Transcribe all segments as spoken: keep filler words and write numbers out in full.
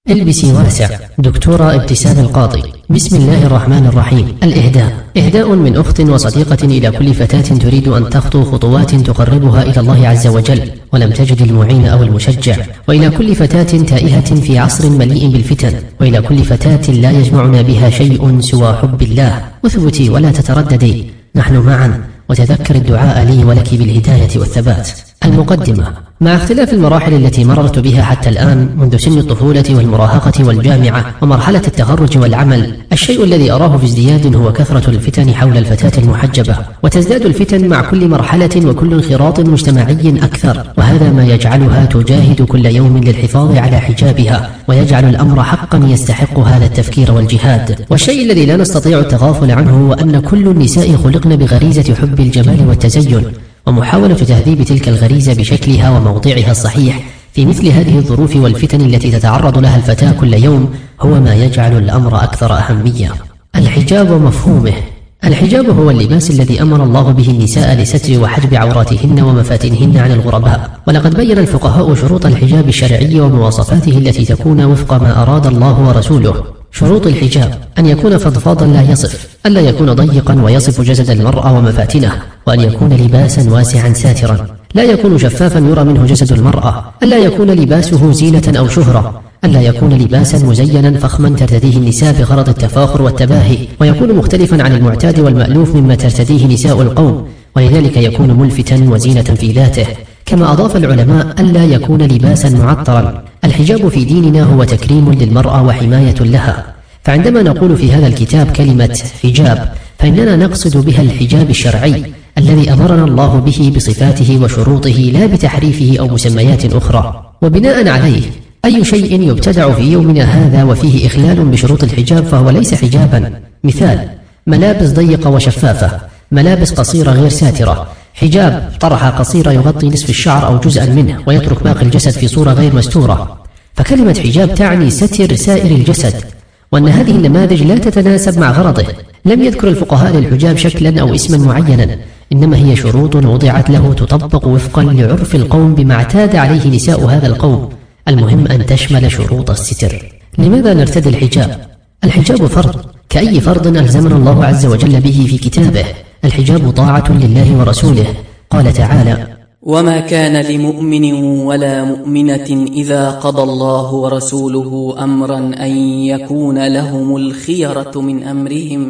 البسي واسع. دكتورة ابتسام القاضي. بسم الله الرحمن الرحيم. الإهداء. إهداء من أخت وصديقة إلى كل فتاة تريد أن تخطو خطوات تقربها إلى الله عز وجل ولم تجد المعين أو المشجع، وإلى كل فتاة تائهة في عصر مليء بالفتن، وإلى كل فتاة لا يجمعنا بها شيء سوى حب الله. اثبتي ولا تترددي، نحن معا، وتذكر الدعاء لي ولك بالهداية والثبات. المقدمة. مع اختلاف المراحل التي مررت بها حتى الآن منذ سن الطفولة والمراهقة والجامعة ومرحلة التخرج والعمل، الشيء الذي أراه في ازدياد هو كثرة الفتن حول الفتاة المحجبة، وتزداد الفتن مع كل مرحلة وكل انخراط مجتمعي أكثر، وهذا ما يجعلها تجاهد كل يوم للحفاظ على حجابها، ويجعل الأمر حقا يستحق هذا التفكير والجهاد. والشيء الذي لا نستطيع التغافل عنه هو أن كل النساء خلقن بغريزة حب الجمال والتزين، ومحاولة تهذيب تلك الغريزة بشكلها وموضعها الصحيح في مثل هذه الظروف والفتن التي تتعرض لها الفتاة كل يوم هو ما يجعل الأمر أكثر أهمية. الحجاب ومفهومه. الحجاب هو اللباس الذي أمر الله به النساء لستر وحجب عوراتهن ومفاتنهن عن الغرباء، ولقد بين الفقهاء شروط الحجاب الشرعي ومواصفاته التي تكون وفق ما أراد الله ورسوله. شروط الحجاب: أن يكون فضفاضا لا يصف، ألا يكون ضيقا ويصف جسد المرأة ومفاتنه، وأن يكون لباسا واسعا ساترا، لا يكون شفافا يرى منه جسد المرأة، ألا يكون لباسه زينة أو شهرة، ألا يكون لباسا مزينا فخما ترتديه النساء بغرض التفاخر والتباهي، ويكون مختلفا عن المعتاد والمألوف مما ترتديه نساء القوم، ولذلك يكون ملفتا وزينة في ذاته. كما أضاف العلماء ألا يكون لباسا معطرا. الحجاب في ديننا هو تكريم للمرأة وحماية لها، فعندما نقول في هذا الكتاب كلمة حجاب فإننا نقصد بها الحجاب الشرعي الذي أمرنا الله به بصفاته وشروطه لا بتحريفه أو مسميات أخرى. وبناء عليه أي شيء يبتدع في يومنا هذا وفيه إخلال بشروط الحجاب فهو ليس حجابا. مثال: ملابس ضيقة وشفافة، ملابس قصيرة غير ساترة، حجاب طرحة قصيرة يغطي نصف الشعر أو جزءا منه ويترك باقي الجسد في صورة غير مستورة. فكلمة حجاب تعني ستر سائر الجسد، وأن هذه النماذج لا تتناسب مع غرضه. لم يذكر الفقهاء للحجاب شكلا أو اسما معينا، إنما هي شروط وضعت له تطبق وفقا لعرف القوم بما اعتاد عليه نساء هذا القوم. المهم أن تشمل شروط الستر. لماذا نرتدي الحجاب؟ الحجاب فرض كأي فرض ألزمنا الله عز وجل به في كتابه. الحجاب طاعة لله ورسوله. قال تعالى: وما كان لمؤمن ولا مؤمنة إذا قضى الله ورسوله أمرا أن يكون لهم الخيرة من أمرهم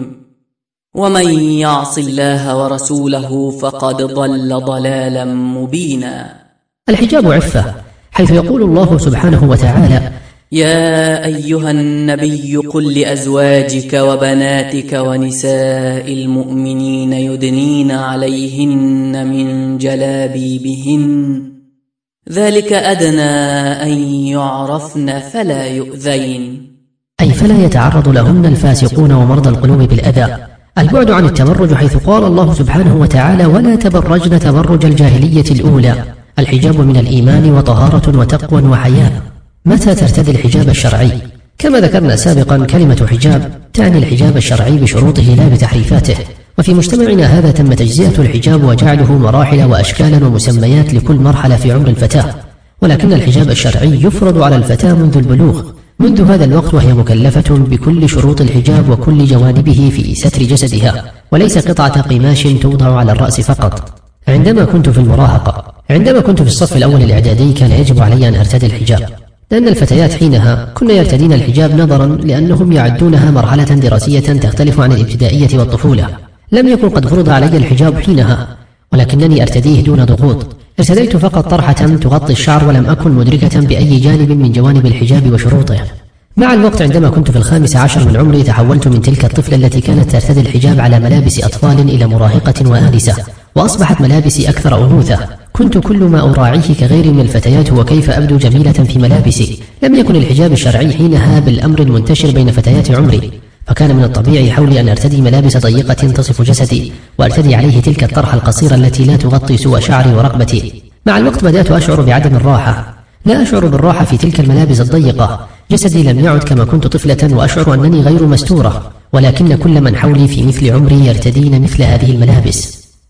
ومن يعص الله ورسوله فقد ضل ضلالا مبينا. الحجاب عفة، حيث يقول الله سبحانه وتعالى: يا أيها النبي قل لأزواجك وبناتك ونساء المؤمنين يدنين عليهن من جلابيبهن ذلك أدنى أن يعرفن فلا يؤذين، أي فلا يتعرض لهن الفاسقون ومرضى القلوب بالأذى. البعد عن التبرج، حيث قال الله سبحانه وتعالى: ولا تبرجن تبرج الجاهلية الأولى. الحجاب من الإيمان وطهارة وتقوى وحياء. متى ترتدي الحجاب الشرعي؟ كما ذكرنا سابقا كلمة حجاب تعني الحجاب الشرعي بشروطه لا بتحريفاته، وفي مجتمعنا هذا تم تجزئة الحجاب وجعله مراحل وأشكالا ومسميات لكل مرحلة في عمر الفتاة، ولكن الحجاب الشرعي يفرض على الفتاة منذ البلوغ. منذ هذا الوقت وهي مكلفة بكل شروط الحجاب وكل جوانبه في ستر جسدها، وليس قطعة قماش توضع على الرأس فقط. عندما كنت في المراهقة، عندما كنت في الصف الأول الإعدادي، كان يجب علي أن أرتدي الحجاب، لأن الفتيات حينها كن يرتدين الحجاب نظرا لأنهم يعدونها مرحلة دراسية تختلف عن الابتدائية والطفولة. لم يكن قد فرض علي الحجاب حينها، ولكنني أرتديه دون ضغوط. ارتديت فقط طرحة تغطي الشعر ولم أكن مدركة بأي جانب من جوانب الحجاب وشروطه. مع الوقت عندما كنت في الخامس عشر من عمري تحولت من تلك الطفلة التي كانت ترتدي الحجاب على ملابس أطفال إلى مراهقة وآنسة، وأصبحت ملابسي أكثر أنوثة. كنت كل ما أراعيه كغيري من الفتيات هو كيف أبدو جميلة في ملابسي. لم يكن الحجاب الشرعي حينها بالأمر المنتشر بين فتيات عمري، فكان من الطبيعي حولي أن أرتدي ملابس ضيقة تصف جسدي، وأرتدي عليه تلك الطرحة القصيرة التي لا تغطي سوى شعري ورقبتي. مع الوقت بدأت أشعر بعدم الراحة، لا أشعر بالراحة في تلك الملابس الضيقة. جسدي لم يعد كما كنت طفلة وأشعر أنني غير مستورة، ولكن كل من حولي في مثل عمري يرتدين مثل هذه الملابس.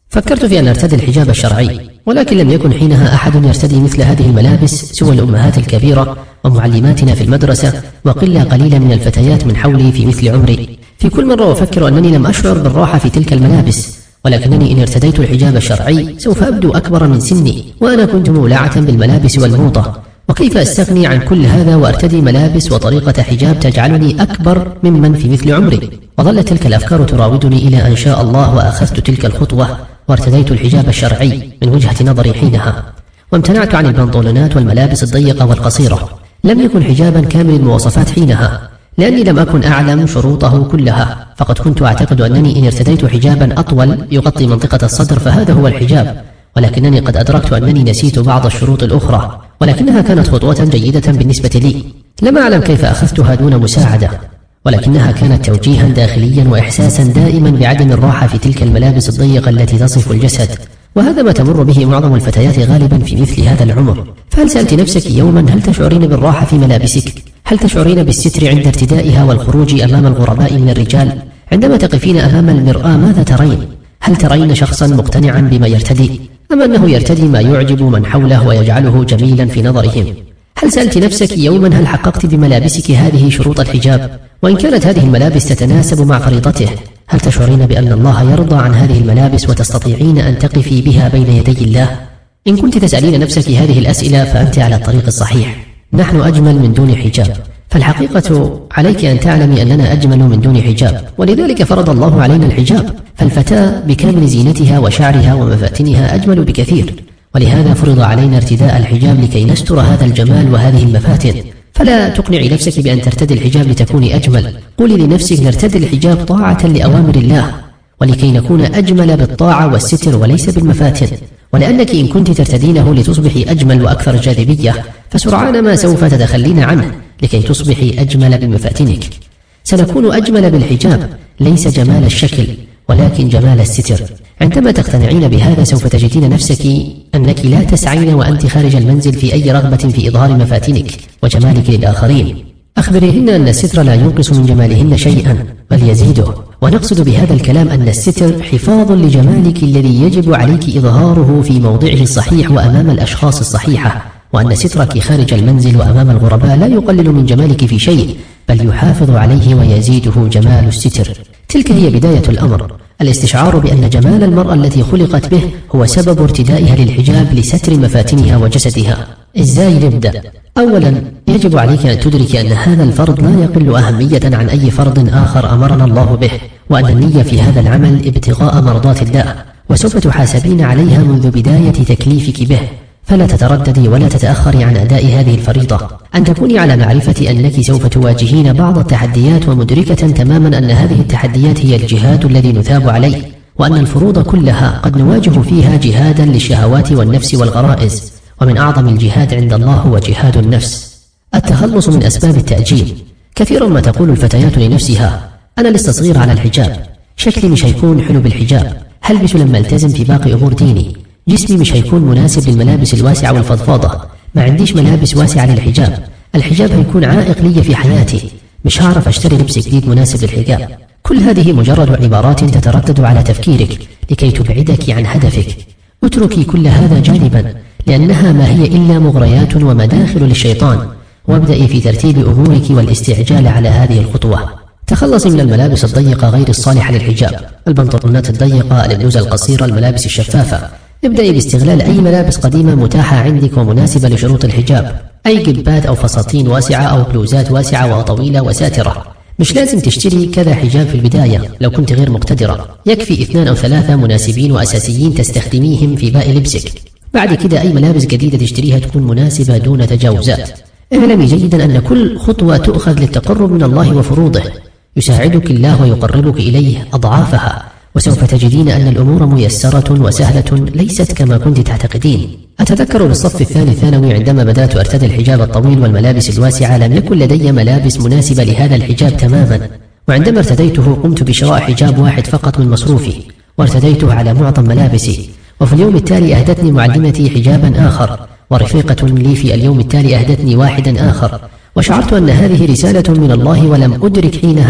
فكرت في أن أرتدي الحجاب الشرعي، ولكن لم يكن حينها أحد يرتدي مثل هذه الملابس سوى الأمهات الكبيرة ومعلماتنا في المدرسة وقلة قليلة من الفتيات من حولي في مثل عمري. في كل مرة أفكر أنني لم أشعر بالراحة في تلك الملابس، ولكنني إن ارتديت الحجاب الشرعي سوف أبدو أكبر من سني، وأنا كنت مولعة بالملابس والموضة، وكيف أستغني عن كل هذا وأرتدي ملابس وطريقة حجاب تجعلني أكبر ممن في مثل عمري؟ وظلت تلك الأفكار تراودني إلى أن شاء الله وأخذت تلك الخطوة وارتديت الحجاب الشرعي من وجهة نظري حينها، وامتنعت عن البنطلونات والملابس الضيقة والقصيرة. لم يكن حجابا كامل المواصفات حينها، لأني لم أكن أعلم شروطه كلها، فقد كنت أعتقد أنني إن ارتديت حجابا أطول يغطي منطقة الصدر فهذا هو الحجاب، ولكنني قد أدركت أنني نسيت بعض الشروط الأخرى، ولكنها كانت خطوة جيدة بالنسبة لي. لم أعلم كيف أخذتها دون مساعدة، ولكنها كانت توجيها داخليا وإحساسا دائما بعدم الراحة في تلك الملابس الضيقة التي تصف الجسد، وهذا ما تمر به معظم الفتيات غالبا في مثل هذا العمر. فهل سألت نفسك يوما هل تشعرين بالراحة في ملابسك؟ هل تشعرين بالستر عند ارتدائها والخروج أمام الغرباء من الرجال؟ عندما تقفين أمام المرآة ماذا ترين؟ هل ترين شخصا مقتنعا بما يرتدي، أم أنه يرتدي ما يعجب من حوله ويجعله جميلا في نظرهم؟ هل سألت نفسك يوما هل حققت بملابسك هذه شروط الحجاب؟ وإن كانت هذه الملابس تتناسب مع فريضته، هل تشعرين بأن الله يرضى عن هذه الملابس وتستطيعين أن تقفي بها بين يدي الله؟ إن كنت تسألين نفسك هذه الأسئلة فأنت على الطريق الصحيح. نحن أجمل من دون حجاب، فالحقيقة عليك أن تعلمي أننا أجمل من دون حجاب، ولذلك فرض الله علينا الحجاب. فالفتاة بكامل زينتها وشعرها ومفاتنها أجمل بكثير، ولهذا فرض علينا ارتداء الحجاب لكي نستر هذا الجمال وهذه المفاتن. فلا تقنعي نفسك بأن ترتدي الحجاب لتكوني أجمل، قولي لنفسك نرتدي الحجاب طاعة لأوامر الله، ولكي نكون أجمل بالطاعة والستر وليس بالمفاتن. ولأنك إن كنت ترتدينه لتصبحي أجمل وأكثر جاذبية، فسرعان ما سوف تتخلين عنه لكي تصبحي أجمل بمفاتنك. سنكون أجمل بالحجاب، ليس جمال الشكل ولكن جمال الستر. عندما تقتنعين بهذا سوف تجدين نفسك أنك لا تسعين وأنت خارج المنزل في أي رغبة في إظهار مفاتنك وجمالك للآخرين. أخبريهن أن الستر لا ينقص من جمالهن شيئا بل يزيده، ونقصد بهذا الكلام أن الستر حفاظ لجمالك الذي يجب عليك إظهاره في موضعه الصحيح وأمام الأشخاص الصحيحة، وأن سترك خارج المنزل وأمام الغرباء لا يقلل من جمالك في شيء بل يحافظ عليه ويزيده جمال الستر. تلك هي بداية الأمر، الاستشعار بأن جمال المرأة التي خلقت به هو سبب ارتدائها للحجاب لستر مفاتنها وجسدها. إزاي نبدأ؟ أولا يجب عليك أن تدرك أن هذا الفرض لا يقل أهمية عن أي فرض آخر أمرنا الله به، وأن النية في هذا العمل ابتغاء مرضات الله، وسوف تحاسبين عليها منذ بداية تكليفك به. فلا تترددي ولا تتأخري عن أداء هذه الفريضة. أن تكوني على معرفة أنك سوف تواجهين بعض التحديات، ومدركة تماما أن هذه التحديات هي الجهاد الذي نثاب عليه، وأن الفروض كلها قد نواجه فيها جهادا للشهوات والنفس والغرائز، ومن أعظم الجهاد عند الله هو جهاد النفس. التخلص من أسباب التأجيل. كثيرا ما تقول الفتيات لنفسها أنا لست صغيرة على الحجاب، شكلي مش هيكون حلو بالحجاب، هلبس لما التزم في باقي أمور ديني، جسمي مش هيكون مناسب للملابس الواسعة والفضفاضة، ما عنديش ملابس واسعة للحجاب، الحجاب هيكون عائق لي في حياتي، مش هعرف أشتري لبس جديد مناسب للحجاب. كل هذه مجرد عبارات تتردد على تفكيرك لكي تبعدك عن هدفك. اتركي كل هذا جانبا، لأنها ما هي إلا مغريات ومداخل للشيطان، وابدأي في ترتيب أمورك والاستعجال على هذه الخطوة. تخلصي من الملابس الضيقة غير الصالحة للحجاب، البنطلونات الضيقة، البلوزة القصيرة، الملابس الشفافة. ابدأي باستغلال أي ملابس قديمة متاحة عندك ومناسبة لشروط الحجاب، أي جبات أو فساتين واسعة أو بلوزات واسعة وطويلة وساترة. مش لازم تشتري كذا حجاب في البداية لو كنت غير مقتدرة، يكفي اثنان أو ثلاثة مناسبين وأساسيين تستخدميهم في باقي لبسك. بعد كده أي ملابس جديدة تشتريها تكون مناسبة دون تجاوزات. اعلمي جيدا أن كل خطوة تؤخذ للتقرب من الله وفروضه يساعدك الله ويقربك إليه أضعافها، وسوف تجدين أن الأمور ميسرة وسهلة ليست كما كنت تعتقدين. أتذكر بالصف الثاني ثانوي عندما بدأت أرتدي الحجاب الطويل والملابس الواسعة لم يكن لدي ملابس مناسبة لهذا الحجاب تماما، وعندما ارتديته قمت بشراء حجاب واحد فقط من مصروفي وارتديته على معظم ملابسي. وفي اليوم التالي أهدتني معلمتي حجابا آخر، ورفيقة لي في اليوم التالي أهدتني واحدا آخر، وشعرت أن هذه رسالة من الله ولم أدرك حينها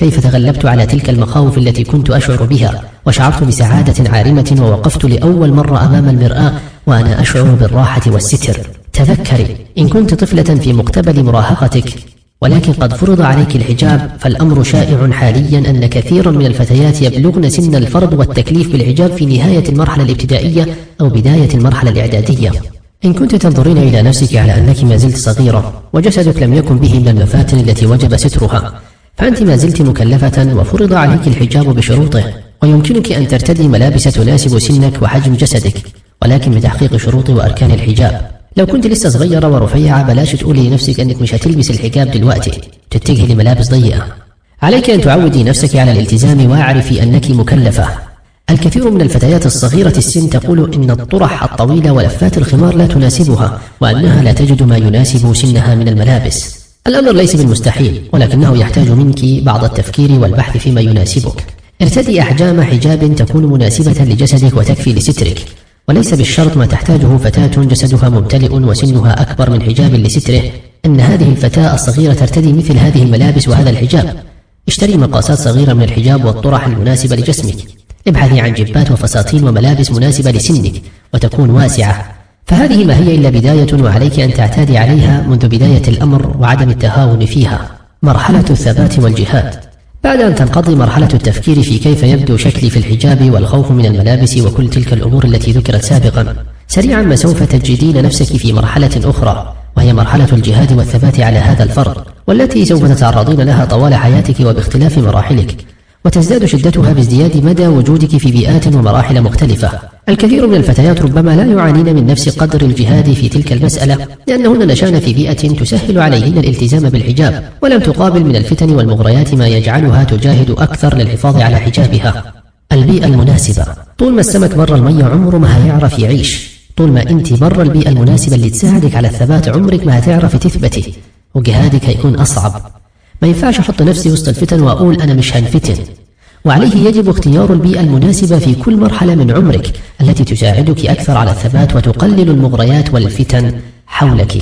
كيف تغلبت على تلك المخاوف التي كنت أشعر بها، وشعرت بسعادة عارمة، ووقفت لأول مرة أمام المرآة وأنا أشعر بالراحة والستر. تذكري، إن كنت طفلة في مقتبل مراهقتك ولكن قد فرض عليك الحجاب، فالأمر شائع حاليا أن كثيرا من الفتيات يبلغن سن الفرض والتكليف بالحجاب في نهاية المرحلة الابتدائية أو بداية المرحلة الإعدادية. إن كنت تنظرين إلى نفسك على أنك ما زلت صغيرة وجسدك لم يكن به من المفاتن التي وجب سترها، فأنت ما زلت مكلفة وفرض عليك الحجاب بشروطه، ويمكنك أن ترتدي ملابس تناسب سنك وحجم جسدك، ولكن بتحقيق شروط وأركان الحجاب. لو كنت لسه صغيرة ورفيعة بلاش تقولي لنفسك أنك مش هتلبس الحجاب دلوقتي، تتجهي لملابس ضيقة. عليك أن تعودي نفسك على الالتزام واعرفي أنك مكلفة. الكثير من الفتيات الصغيرة السن تقول إن الطرح الطويلة ولفات الخمار لا تناسبها، وأنها لا تجد ما يناسب سنها من الملابس. الأمر ليس بالمستحيل، ولكنه يحتاج منك بعض التفكير والبحث فيما يناسبك. ارتدي أحجام حجاب تكون مناسبة لجسدك وتكفي لسترك، وليس بالشرط ما تحتاجه فتاة جسدها ممتلئ وسنها أكبر من حجاب لستره أن هذه الفتاة الصغيرة ترتدي مثل هذه الملابس وهذا الحجاب. اشتري مقاسات صغيرة من الحجاب والطرح المناسبة لجسمك. ابحثي عن جبات وفساتين وملابس مناسبة لسنك وتكون واسعة، فهذه ما هي إلا بداية، وعليك أن تعتادي عليها منذ بداية الأمر وعدم التهاون فيها. مرحلة الثبات والجهاد. بعد أن تنقضي مرحلة التفكير في كيف يبدو شكلي في الحجاب والخوف من الملابس وكل تلك الأمور التي ذكرت سابقا، سريعا ما سوف تجدين نفسك في مرحلة أخرى، وهي مرحلة الجهاد والثبات على هذا الفرض، والتي سوف تتعرضين لها طوال حياتك وباختلاف مراحلك، وتزداد شدتها بازدياد مدى وجودك في بيئات ومراحل مختلفة. الكثير من الفتيات ربما لا يعانين من نفس قدر الجهاد في تلك المسألة، لأنهن نشأن في بيئة تسهل عليهن الالتزام بالحجاب، ولم تقابل من الفتن والمغريات ما يجعلها تجاهد أكثر للحفاظ على حجابها. البيئة المناسبة. طول ما السمك برا المية عمره ما هيعرف يعيش، طول ما انت برا البيئة المناسبة اللي تساعدك على الثبات عمرك ما هتعرف تثبتي، وجهادك هيكون أصعب. ما ينفعش أحط نفسي وسط الفتن وأقول أنا مش هنفتن، وعليه يجب اختيار البيئة المناسبة في كل مرحلة من عمرك التي تساعدك أكثر على الثبات وتقلل المغريات والفتن حولك.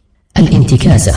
الانتكاسة.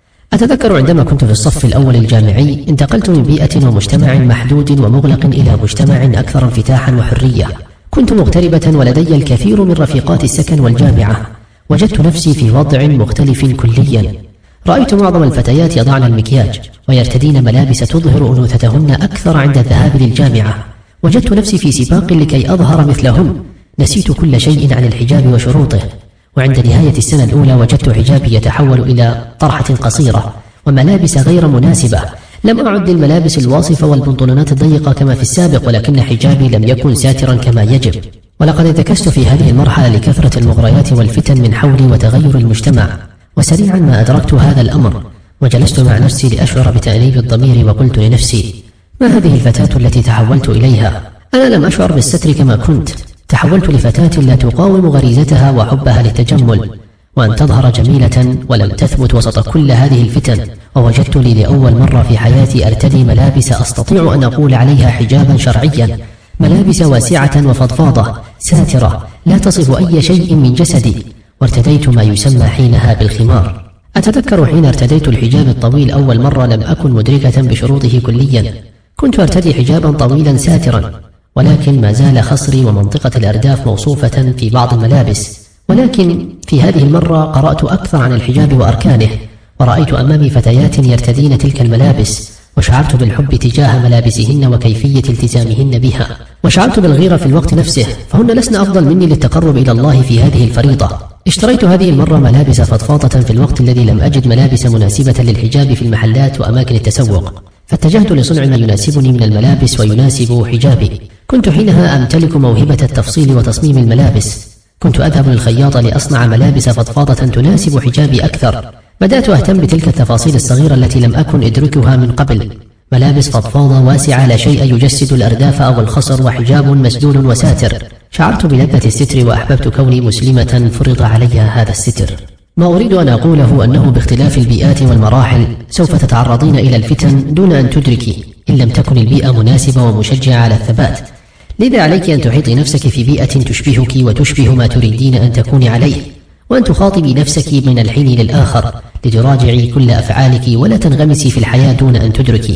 أتذكر عندما كنت في الصف الأول الجامعي انتقلت من بيئة ومجتمع محدود ومغلق إلى مجتمع أكثر انفتاحا وحرية. كنت مغتربة ولدي الكثير من رفيقات السكن والجامعة. وجدت نفسي في وضع مختلف كليا. رأيت معظم الفتيات يضعن المكياج ويرتدين ملابس تظهر أنوثتهن أكثر عند الذهاب للجامعة. وجدت نفسي في سباق لكي أظهر مثلهن. نسيت كل شيء عن الحجاب وشروطه، وعند نهاية السنة الأولى وجدت حجابي يتحول إلى طرحة قصيرة وملابس غير مناسبة. لم أعد الملابس الواصفة والبنطلونات الضيقة كما في السابق، ولكن حجابي لم يكن ساترا كما يجب. ولقد انتكست في هذه المرحلة لكثرة المغريات والفتن من حولي وتغير المجتمع. وسريعا ما أدركت هذا الأمر، وجلست مع نفسي لأشعر بتأنيب الضمير، وقلت لنفسي: ما هذه الفتاة التي تحولت إليها؟ أنا لم أشعر بالستر كما كنت. تحولت لفتاة لا تقاوم غريزتها وحبها للتجمل وأن تظهر جميلة، ولم تثبت وسط كل هذه الفتن. ووجدت لي لأول مرة في حياتي أرتدي ملابس أستطيع أن أقول عليها حجابا شرعيا، ملابس واسعة وفضفاضة ساترة لا تصف أي شيء من جسدي. وارتديت ما يسمى حينها بالخمار. أتذكر حين ارتديت الحجاب الطويل أول مرة لم أكن مدركة بشروطه كليا. كنت أرتدي حجابا طويلا ساترا، ولكن ما زال خصري ومنطقة الأرداف موصوفة في بعض الملابس. ولكن في هذه المرة قرأت أكثر عن الحجاب وأركانه، ورأيت أمامي فتيات يرتدين تلك الملابس، وشعرت بالحب تجاه ملابسهن وكيفية التزامهن بها، وشعرت بالغيرة في الوقت نفسه، فهن لسن أفضل مني للتقرب إلى الله في هذه الفريضة. اشتريت هذه المرة ملابس فضفاضة في الوقت الذي لم أجد ملابس مناسبة للحجاب في المحلات وأماكن التسوق، فاتجهت لصنع ما يناسبني من الملابس ويناسب حجابي. كنت حينها أمتلك موهبة التفصيل وتصميم الملابس. كنت أذهب للخياط لأصنع ملابس فضفاضة تناسب حجابي أكثر. بدأت أهتم بتلك التفاصيل الصغيرة التي لم أكن أدركها من قبل. ملابس فضفاضة واسعة لا شيء يجسد الأرداف أو الخصر، وحجاب مسدول وساتر. شعرت بلذة الستر وأحببت كوني مسلمة فرض عليها هذا الستر. ما أريد أن أقوله أنه باختلاف البيئات والمراحل سوف تتعرضين إلى الفتن دون أن تدركي، إن لم تكن البيئة مناسبة ومشجعة على الثبات. لذا عليك أن تحيطي نفسك في بيئة تشبهك وتشبه ما تريدين أن تكوني عليه، وأن تخاطبي نفسك من الحين للآخر لتراجعي كل أفعالك ولا تنغمسي في الحياة دون أن تدركي.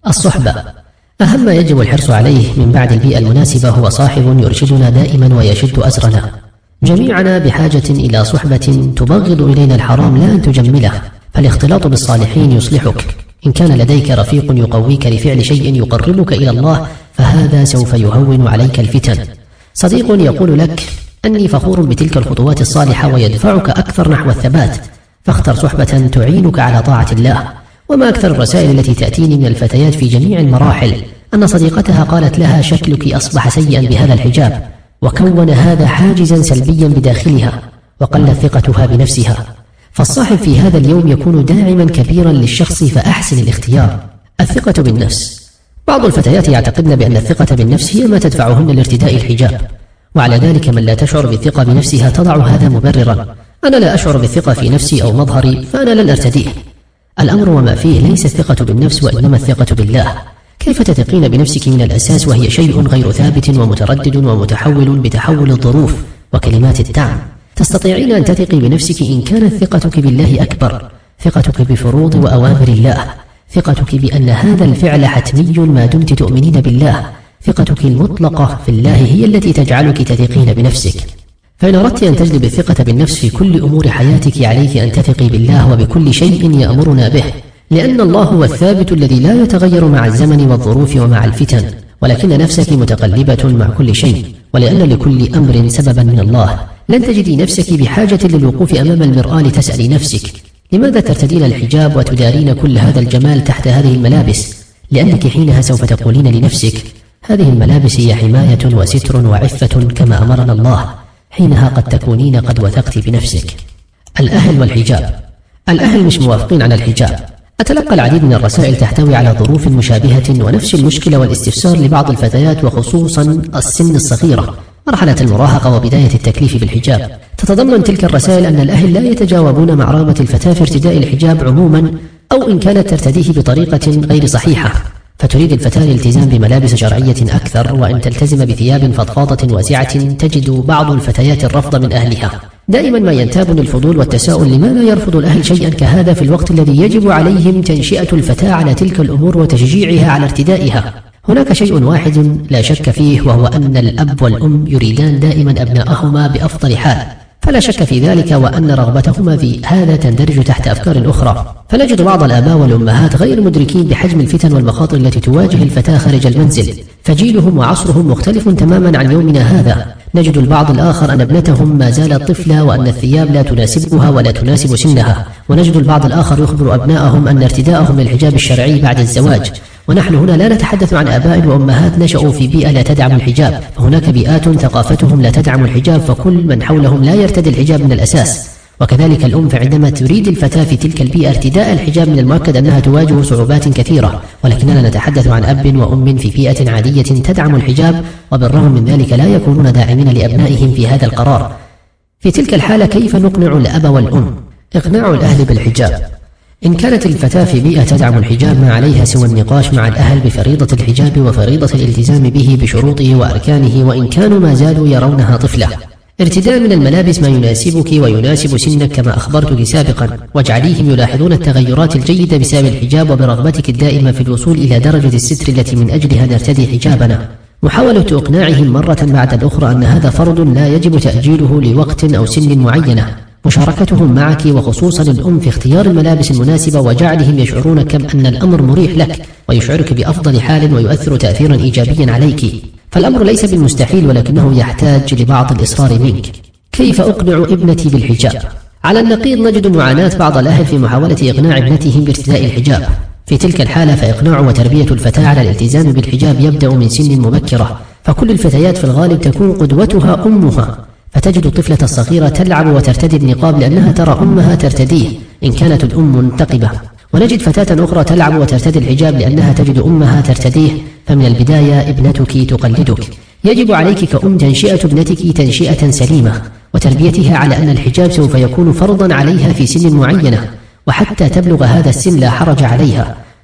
الصحبة. أهم ما يجب الحرص عليه من بعد البيئة المناسبة هو صاحب يرشدنا دائما ويشد أزرنا. جميعنا بحاجة إلى صحبة تبغض إلينا الحرام لا أن تجمله، فالاختلاط بالصالحين يصلحك. إن كان لديك رفيق يقويك لفعل شيء يقربك إلى الله فهذا سوف يهون عليك الفتن. صديق يقول لك أني فخور بتلك الخطوات الصالحة ويدفعك أكثر نحو الثبات، فاختر صحبة تعينك على طاعة الله. وما أكثر الرسائل التي تأتيني من الفتيات في جميع المراحل أن صديقتها قالت لها شكلك أصبح سيئا بهذا الحجاب، وكون هذا حاجزا سلبيا بداخلها وقلت ثقتها بنفسها. فالصاحب في هذا اليوم يكون داعما كبيرا للشخص، فأحسن الاختيار. الثقة بالنفس. بعض الفتيات يعتقدن بأن الثقة بالنفس هي ما تدفعهن لارتداء الحجاب، وعلى ذلك من لا تشعر بالثقة بنفسها تضع هذا مبررا: أنا لا أشعر بالثقة في نفسي أو مظهري فأنا لن أرتديه. الأمر وما فيه ليس الثقة بالنفس وإنما الثقة بالله. كيف تثقين بنفسك من الأساس وهي شيء غير ثابت ومتردد ومتحول بتحول الظروف وكلمات الدعم؟ تستطيعين أن تثقي بنفسك إن كانت ثقتك بالله أكبر، ثقتك بفروض وأوامر الله، ثقتك بأن هذا الفعل حتمي ما دمت تؤمنين بالله. ثقتك المطلقة في الله هي التي تجعلك تثقين بنفسك. فإن أردت أن تجلب الثقة بالنفس في كل أمور حياتك عليك أن تثقي بالله وبكل شيء يأمرنا به، لأن الله هو الثابت الذي لا يتغير مع الزمن والظروف ومع الفتن، ولكن نفسك متقلبة مع كل شيء، ولأن لكل أمر سببا من الله. لن تجدي نفسك بحاجة للوقوف أمام المرآة لتسألي نفسك: لماذا ترتدين الحجاب وتدارين كل هذا الجمال تحت هذه الملابس؟ لأنك حينها سوف تقولين لنفسك: هذه الملابس هي حماية وستر وعفة كما أمرنا الله. حينها قد تكونين قد وثقت بنفسك. الأهل والحجاب. الأهل مش موافقين على الحجاب. أتلقى العديد من الرسائل تحتوي على ظروف مشابهة ونفس المشكلة والاستفسار لبعض الفتيات، وخصوصا السن الصغيرة، مرحلة المراهقة وبداية التكليف بالحجاب. تتضمن تلك الرسائل أن الأهل لا يتجاوبون مع رغبة الفتاة في ارتداء الحجاب عموما، أو إن كانت ترتديه بطريقة غير صحيحة، فتريد الفتاة الالتزام بملابس شرعية أكثر وأن تلتزم بثياب فضفاضة واسعة. تجد بعض الفتيات الرفض من أهلها. دائما ما ينتابني الفضول والتساؤل: لما لا يرفض الأهل شيئا كهذا في الوقت الذي يجب عليهم تنشئة الفتاة على تلك الأمور وتشجيعها على ارتدائها؟ هناك شيء واحد لا شك فيه، وهو أن الأب والأم يريدان دائما أبناءهما بأفضل حال، فلا شك في ذلك، وأن رغبتهما في هذا تندرج تحت أفكار أخرى. فنجد بعض الآباء والأمهات غير مدركين بحجم الفتن والمخاطر التي تواجه الفتاة خارج المنزل، فجيلهم وعصرهم مختلف تماما عن يومنا هذا. نجد البعض الآخر أن ابنتهم ما زالت طفلة وأن الثياب لا تناسبها ولا تناسب سنها، ونجد البعض الآخر يخبر أبنائهم أن ارتداءهم للحجاب الشرعي بعد الزواج. ونحن هنا لا نتحدث عن آباء وأمهات نشأوا في بيئة لا تدعم الحجاب، فهناك بيئات ثقافتهم لا تدعم الحجاب، فكل من حولهم لا يرتدي الحجاب من الأساس. وكذلك الأم، فعندما تريد الفتاة في تلك البيئة ارتداء الحجاب من المؤكد أنها تواجه صعوبات كثيرة، ولكننا نتحدث عن أب وأم في بيئة عادية تدعم الحجاب، وبالرغم من ذلك لا يكونون داعمين لأبنائهم في هذا القرار. في تلك الحالة كيف نقنع الأب والأم؟ إقناع الأهل بالحجاب. إن كانت الفتاة في بيئة تدعم الحجاب ما عليها سوى النقاش مع الأهل بفريضة الحجاب وفريضة الالتزام به بشروطه وأركانه، وإن كانوا ما زالوا يرونها طفلة. ارتداء من الملابس ما يناسبك ويناسب سنك كما أخبرتك سابقا، واجعليهم يلاحظون التغيرات الجيدة بسبب الحجاب وبرغبتك الدائمة في الوصول إلى درجة الستر التي من أجلها نرتدي حجابنا. محاولة إقناعهم مرة بعد الأخرى أن هذا فرض لا يجب تأجيله لوقت أو سن معينة. مشاركتهم معك وخصوصا الأم في اختيار الملابس المناسبة، وجعلهم يشعرون كم أن الأمر مريح لك ويشعرك بأفضل حال ويؤثر تأثيرا إيجابيا عليك. فالأمر ليس بالمستحيل، ولكنه يحتاج لبعض الإصرار منك. كيف أقنع ابنتي بالحجاب؟ على النقيض نجد معاناة بعض الأهل في محاولة إقناع ابنتهم بارتداء الحجاب. في تلك الحالة فإقناع وتربية الفتاة على الالتزام بالحجاب يبدأ من سن مبكرة، فكل الفتيات في الغالب تكون قدوتها أمها، فتجد الطفلة الصغيرة تلعب وترتدي النقاب لأنها ترى أمها ترتديه إن كانت الأم منتقبة، ونجد فتاة أخرى تلعب وترتدي الحجاب لأنها تجد أمها ترتديه، فمن البداية ابنتك تقلدك. يجب عليك كأم تنشئة ابنتك تنشئة سليمة وتربيتها على أن الحجاب سوف يكون فرضا عليها في سن معينة، وحتى تبلغ هذا السن لا حرج عليها.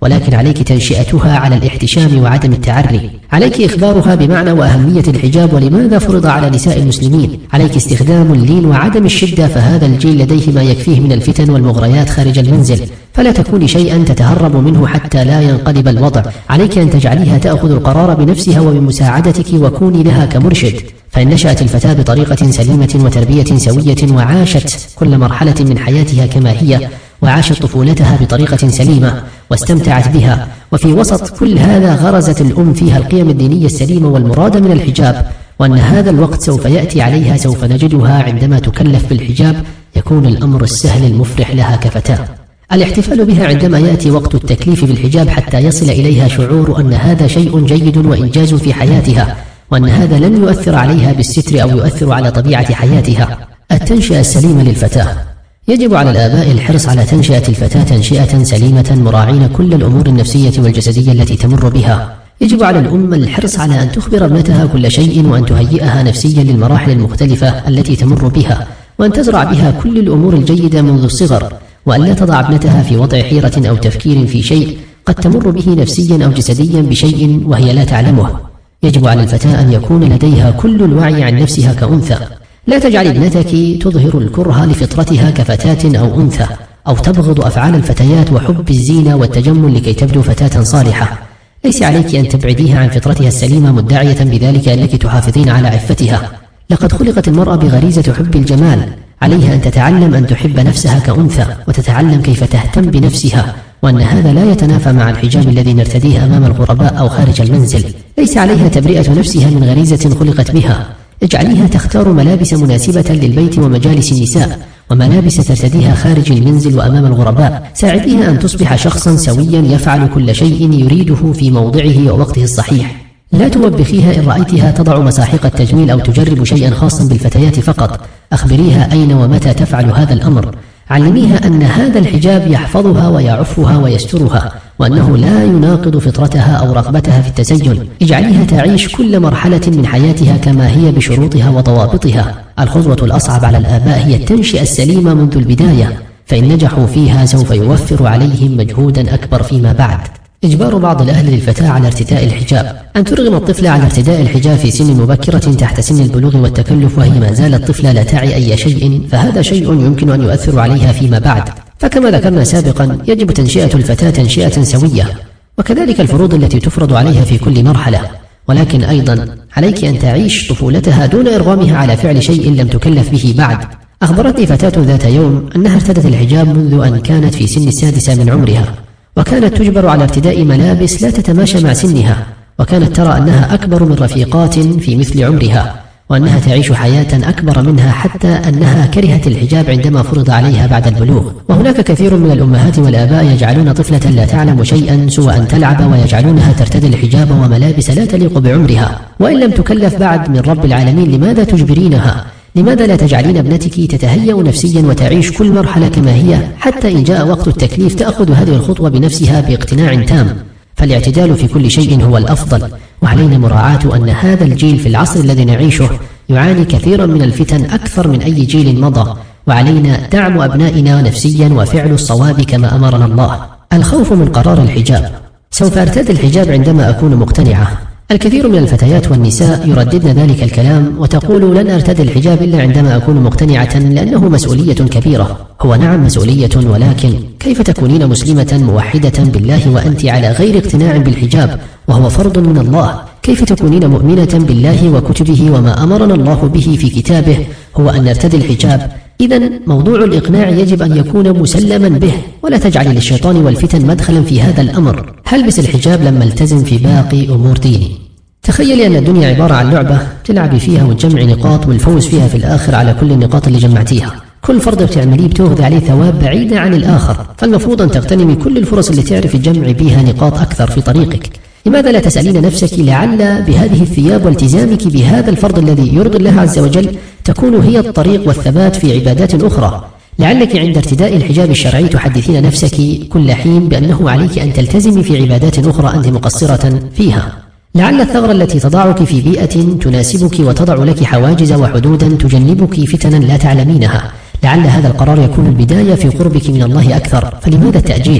ولكن عليك تنشئتها على الاحتشام وعدم التعري. عليك إخبارها بمعنى وأهمية الحجاب ولماذا فرض على نساء المسلمين. عليك استخدام اللين وعدم الشدة، فهذا الجيل لديه ما يكفيه من الفتن والمغريات خارج المنزل، فلا تكوني شيئا تتهرب منه حتى لا ينقلب الوضع. عليك أن تجعليها تأخذ القرار بنفسها وبمساعدتك، وكوني لها كمرشد. فإن نشأت الفتاة بطريقة سليمة وتربية سوية وعاشت كل مرحلة من حياتها كما هي، وعاشت طفولتها بطريقة سليمة واستمتعت بها، وفي وسط كل هذا غرزت الأم فيها القيم الدينية السليمة والمراد من الحجاب، وأن هذا الوقت سوف يأتي عليها سوف نجدها عندما تكلف بالحجاب يكون الأمر السهل المفرح لها كفتاة. الاحتفال بها عندما يأتي وقت التكليف بالحجاب حتى يصل إليها شعور أن هذا شيء جيد وإنجاز في حياتها، وأن هذا لن يؤثر عليها بالستر أو يؤثر على طبيعة حياتها. التنشئة السليمة للفتاة. يجب على الآباء الحرص على تنشئة الفتاة تنشئة سليمة مراعين كل الأمور النفسية والجسدية التي تمر بها. يجب على الأم الحرص على أن تخبر ابنتها كل شيء، وأن تهيئها نفسيا للمراحل المختلفة التي تمر بها، وأن تزرع بها كل الأمور الجيدة منذ الصغر، وأن لا تضع ابنتها في وضع حيرة أو تفكير في شيء قد تمر به نفسيا أو جسديا بشيء وهي لا تعلمه. يجب على الفتاة أن يكون لديها كل الوعي عن نفسها كأنثى. لا تجعل ابنتك تظهر الكره لفطرتها كفتاة أو أنثى، أو تبغض أفعال الفتيات وحب الزينة والتجمل لكي تبدو فتاة صالحة. ليس عليك أن تبعديها عن فطرتها السليمة مدعية بذلك أنك تحافظين على عفتها. لقد خلقت المرأة بغريزة حب الجمال، عليها أن تتعلم أن تحب نفسها كأنثى، وتتعلم كيف تهتم بنفسها، وأن هذا لا يتنافى مع الحجاب الذي نرتديه أمام الغرباء أو خارج المنزل. ليس عليها تبرئة نفسها من غريزة خلقت بها. اجعليها تختار ملابس مناسبة للبيت ومجالس النساء، وملابس ترتديها خارج المنزل وأمام الغرباء. ساعديها أن تصبح شخصا سويا يفعل كل شيء يريده في موضعه ووقته الصحيح. لا توبخيها إن رأيتها تضع مساحيق التجميل أو تجرب شيئا خاصا بالفتيات فقط. أخبريها أين ومتى تفعل هذا الأمر. علميها أن هذا الحجاب يحفظها ويعفها ويسترها، وأنه لا يناقض فطرتها أو رغبتها في التزين. اجعليها تعيش كل مرحلة من حياتها كما هي بشروطها وضوابطها. الخطوة الأصعب على الآباء هي التنشئة السليمة منذ البداية، فإن نجحوا فيها سوف يوفر عليهم مجهودا أكبر فيما بعد. إجبار بعض الأهل للفتاة على ارتداء الحجاب. أن ترغم الطفل على ارتداء الحجاب في سن مبكرة تحت سن البلوغ والتكلف وهي ما زالت طفلة لا تعي أي شيء، فهذا شيء يمكن أن يؤثر عليها فيما بعد. فكما ذكرنا سابقا يجب تنشئة الفتاة تنشئة سوية، وكذلك الفروض التي تفرض عليها في كل مرحلة. ولكن أيضا عليك أن تعيش طفولتها دون إرغامها على فعل شيء لم تكلف به بعد. أخبرتني فتاة ذات يوم أنها ارتدت الحجاب منذ أن كانت في سن السادسة من عمرها، وكانت تجبر على ارتداء ملابس لا تتماشى مع سنها، وكانت ترى أنها أكبر من رفيقات في مثل عمرها، وأنها تعيش حياة أكبر منها، حتى أنها كرهت الحجاب عندما فرض عليها بعد البلوغ. وهناك كثير من الأمهات والآباء يجعلون طفلة لا تعلم شيئا سوى أن تلعب ويجعلونها ترتدي الحجاب وملابس لا تليق بعمرها، وإن لم تكلف بعد من رب العالمين لماذا تجبرينها؟ لماذا لا تجعلين ابنتك تتهيأ نفسيا وتعيش كل مرحلة كما هي، حتى إن جاء وقت التكليف تأخذ هذه الخطوة بنفسها باقتناع تام؟ فالاعتدال في كل شيء هو الأفضل، وعلينا مراعاة أن هذا الجيل في العصر الذي نعيشه يعاني كثيرا من الفتن أكثر من أي جيل مضى، وعلينا دعم أبنائنا نفسيا وفعل الصواب كما أمرنا الله. الخوف من قرار الحجاب. سوف أرتدي الحجاب عندما أكون مقتنعة. الكثير من الفتيات والنساء يرددن ذلك الكلام وتقول لن أرتدي الحجاب إلا عندما أكون مقتنعة لأنه مسؤولية كبيرة. هو نعم مسؤولية، ولكن كيف تكونين مسلمة موحدة بالله وأنت على غير اقتناع بالحجاب وهو فرض من الله؟ كيف تكونين مؤمنة بالله وكتبه وما أمرنا الله به في كتابه هو أن نرتدي الحجاب؟ إذن موضوع الإقناع يجب أن يكون مسلما به، ولا تجعل للشيطان والفتن مدخلا في هذا الأمر. هلبس الحجاب لما التزم في باقي أمور ديني. تخيلي أن الدنيا عبارة عن لعبة تلعبي فيها وتجمعي نقاط والفوز فيها في الآخر على كل النقاط اللي جمعتيها. كل فرض بتعمليه بتاخذي عليه ثواب بعيدا عن الآخر، فالمفروض أن تغتنمي كل الفرص اللي تعرفي تجمعي بيها نقاط أكثر في طريقك. لماذا لا تسألين نفسك لعل بهذه الثياب والتزامك بهذا الفرض الذي يرضي الله عز وجل تكون هي الطريق والثبات في عبادات أخرى؟ لعلك عند ارتداء الحجاب الشرعي تحدثين نفسك كل حين بأنه عليك أن تلتزمي في عبادات أخرى أنت مقصرة فيها. لعل الثغرة التي تضعك في بيئة تناسبك وتضع لك حواجز وحدودا تجنبك فتنا لا تعلمينها. لعل هذا القرار يكون البداية في قربك من الله أكثر، فلماذا التأجيل؟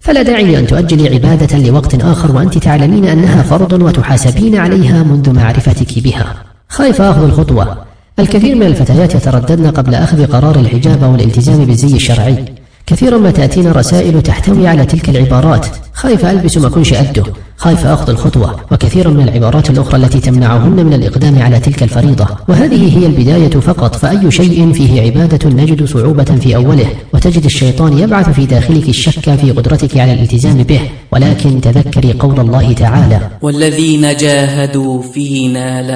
فلا داعي لأن تؤجلي عبادة لوقت آخر وأنت تعلمين أنها فرض وتحاسبين عليها منذ معرفتك بها. خايفة أخذ الخطوة. الكثير من الفتيات يترددن قبل أخذ قرار الحجاب أو الالتزام بالزي الشرعي. كثيرا ما تأتينا رسائل تحتوي على تلك العبارات: خايفة ألبس ما كنش أده، خايفة أخذ الخطوة، وكثير من العبارات الأخرى التي تمنعهن من الإقدام على تلك الفريضة. وهذه هي البداية فقط، فأي شيء فيه عبادة نجد صعوبة في أوله، وتجد الشيطان يبعث في داخلك الشك في قدرتك على الالتزام به. ولكن تذكري قول الله تعالى: والذين جاهدوا فينا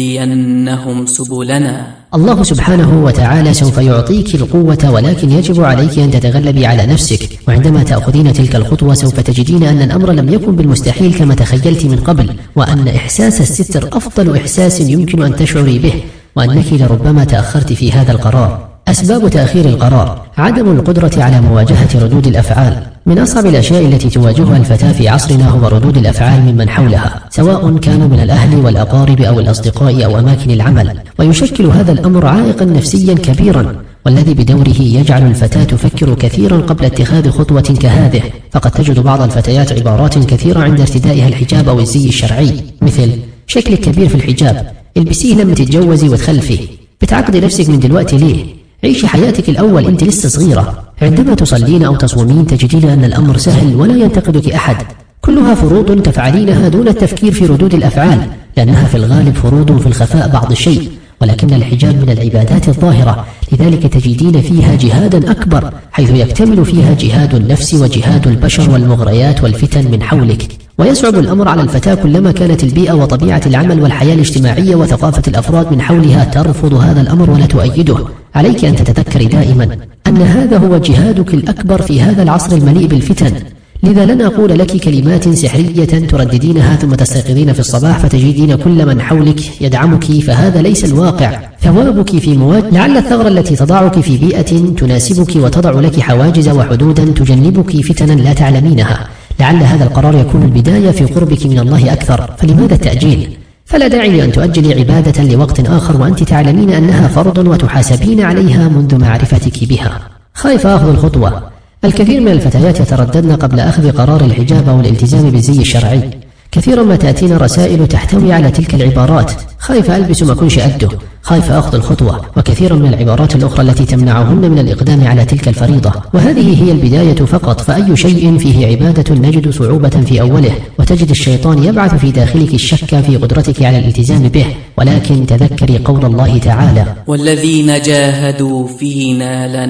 لنهدينهم سبلنا. الله سبحانه وتعالى سوف يعطيك القوة، ولكن يجب عليك أن تتغلبي على نفسك. وعندما تأخذين تلك الخطوة سوف تجدين أن الأمر لم يكن بالمستحيل كما تخيلت من قبل، وأن إحساس الستر أفضل إحساس يمكن أن تشعري به، وأنك لربما تأخرت في هذا القرار. أسباب تأخير القرار: عدم القدرة على مواجهة ردود الأفعال. من أصعب الأشياء التي تواجهها الفتاة في عصرنا هو ردود الأفعال ممن حولها، سواء كانوا من الأهل والأقارب أو الأصدقاء أو أماكن العمل، ويشكل هذا الأمر عائقا نفسيا كبيرا، والذي بدوره يجعل الفتاة تفكر كثيرا قبل اتخاذ خطوة كهذه. فقد تجد بعض الفتيات عبارات كثيرة عند ارتدائها الحجاب أو الزي الشرعي، مثل: شكلك كبير في الحجاب، البسيه لما تتجوزي وتخلفي، بتعقدي نفسك من دلوقتي ليه؟ عيشي حياتك الأول، أنت لسه صغيرة. عندما تصلين أو تصومين تجدين أن الأمر سهل ولا ينتقدك أحد، كلها فروض تفعلينها دون التفكير في ردود الأفعال، لأنها في الغالب فروض في الخفاء بعض الشيء، ولكن الحجاب من العبادات الظاهرة، لذلك تجدين فيها جهادا أكبر، حيث يكتمل فيها جهاد النفس وجهاد البشر والمغريات والفتن من حولك. ويصعب الأمر على الفتاة كلما كانت البيئة وطبيعة العمل والحياة الاجتماعية وثقافة الأفراد من حولها ترفض هذا الأمر ولا تؤيده. عليك أن تتذكري دائما أن هذا هو جهادك الأكبر في هذا العصر المليء بالفتن. لذا لن أقول لك كلمات سحرية ترددينها ثم تستيقظين في الصباح فتجدين كل من حولك يدعمك، فهذا ليس الواقع. ثوابك في مواجهة لعل الثغرة التي تضعك في بيئة تناسبك وتضع لك حواجز وحدودا تجنبك فتنا لا تعلمينها. لعل هذا القرار يكون البداية في قربك من الله أكثر، فلماذا التأجيل؟ فلا داعي لأن تؤجلي عبادة لوقت آخر وأنت تعلمين أنها فرض وتحاسبين عليها منذ معرفتك بها. خايفة أخذ الخطوة. الكثير من الفتيات يترددن قبل أخذ قرار الحجاب أو الالتزام بالزي الشرعي. كثيرا ما تأتينا رسائل تحتوي على تلك العبارات: خايفة ألبس ما كنش أده، خايفة أخذ الخطوة، وكثيرا من العبارات الأخرى التي تمنعهن من الإقدام على تلك الفريضة. وهذه هي البداية فقط، فأي شيء فيه عبادة نجد صعوبة في أوله، وتجد الشيطان يبعث في داخلك الشك في قدرتك على الالتزام به. ولكن تذكري قول الله تعالى: والذين جاهدوا فينا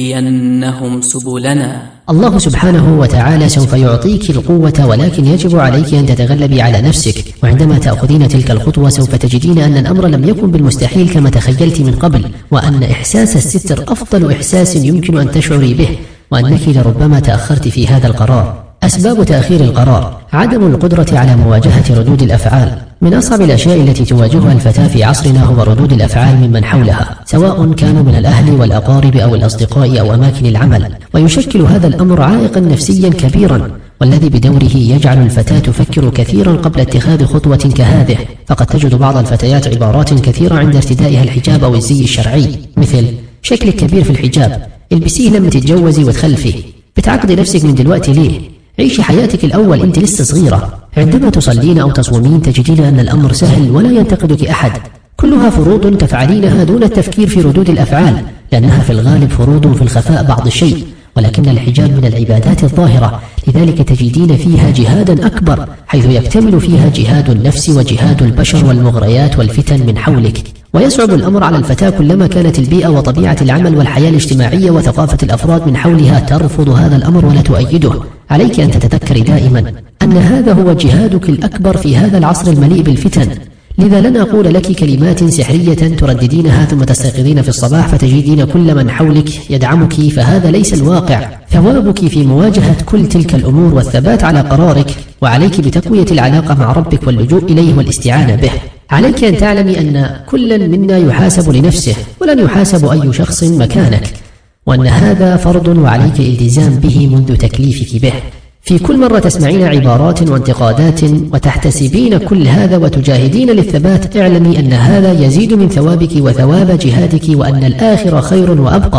لنهدينهم سبلنا. الله سبحانه وتعالى سوف يعطيك القوة، ولكن يجب عليك أن تتغلبي على نفسك. وعندما تأخذين تلك الخطوة سوف تجدين أن الأمر لم يكن بالمستحيل كما تخيلت من قبل، وأن إحساس الستر أفضل إحساس يمكن أن تشعري به، وأنك لربما تأخرت في هذا القرار. أسباب تأخير القرار: عدم القدرة على مواجهة ردود الأفعال. من أصعب الأشياء التي تواجهها الفتاة في عصرنا هو ردود الأفعال ممن حولها، سواء كانوا من الأهل والأقارب أو الأصدقاء أو أماكن العمل، ويشكل هذا الأمر عائقا نفسيا كبيرا، والذي بدوره يجعل الفتاة تفكر كثيرا قبل اتخاذ خطوة كهذه. فقد تجد بعض الفتيات عبارات كثيرة عند ارتدائها الحجاب أو الزي الشرعي، مثل: شكلك كبير في الحجاب، البسيه لما تتجوزي وتخلفي، بتعقدي نفسك من دلوقتي ليه؟ عيشي حياتك الأول، أنت لسه صغيرة. عندما تصلين أو تصومين تجدين أن الأمر سهل ولا ينتقدك أحد، كلها فروض تفعلينها دون التفكير في ردود الأفعال، لأنها في الغالب فروض في الخفاء بعض الشيء، ولكن الحجاب من العبادات الظاهرة، لذلك تجدين فيها جهادا أكبر، حيث يكتمل فيها جهاد النفس وجهاد البشر والمغريات والفتن من حولك. ويصعب الأمر على الفتاة كلما كانت البيئة وطبيعة العمل والحياة الاجتماعية وثقافة الأفراد من حولها ترفض هذا الأمر ولا تؤيده. عليك أن تتذكري دائما أن هذا هو جهادك الأكبر في هذا العصر المليء بالفتن. لذا لن أقول لك كلمات سحرية ترددينها ثم تستيقظين في الصباح فتجدين كل من حولك يدعمك، فهذا ليس الواقع. ثوابك في مواجهة كل تلك الأمور والثبات على قرارك، وعليك بتقوية العلاقة مع ربك واللجوء إليه والاستعانة به. عليك أن تعلمي أن كل منا يحاسب لنفسه، ولن يحاسب أي شخص مكانك، وأن هذا فرض وعليك الالتزام به منذ تكليفك به. في كل مرة تسمعين عبارات وانتقادات وتحتسبين كل هذا وتجاهدين للثبات، اعلمي أن هذا يزيد من ثوابك وثواب جهادك، وأن الآخر خير وأبقى.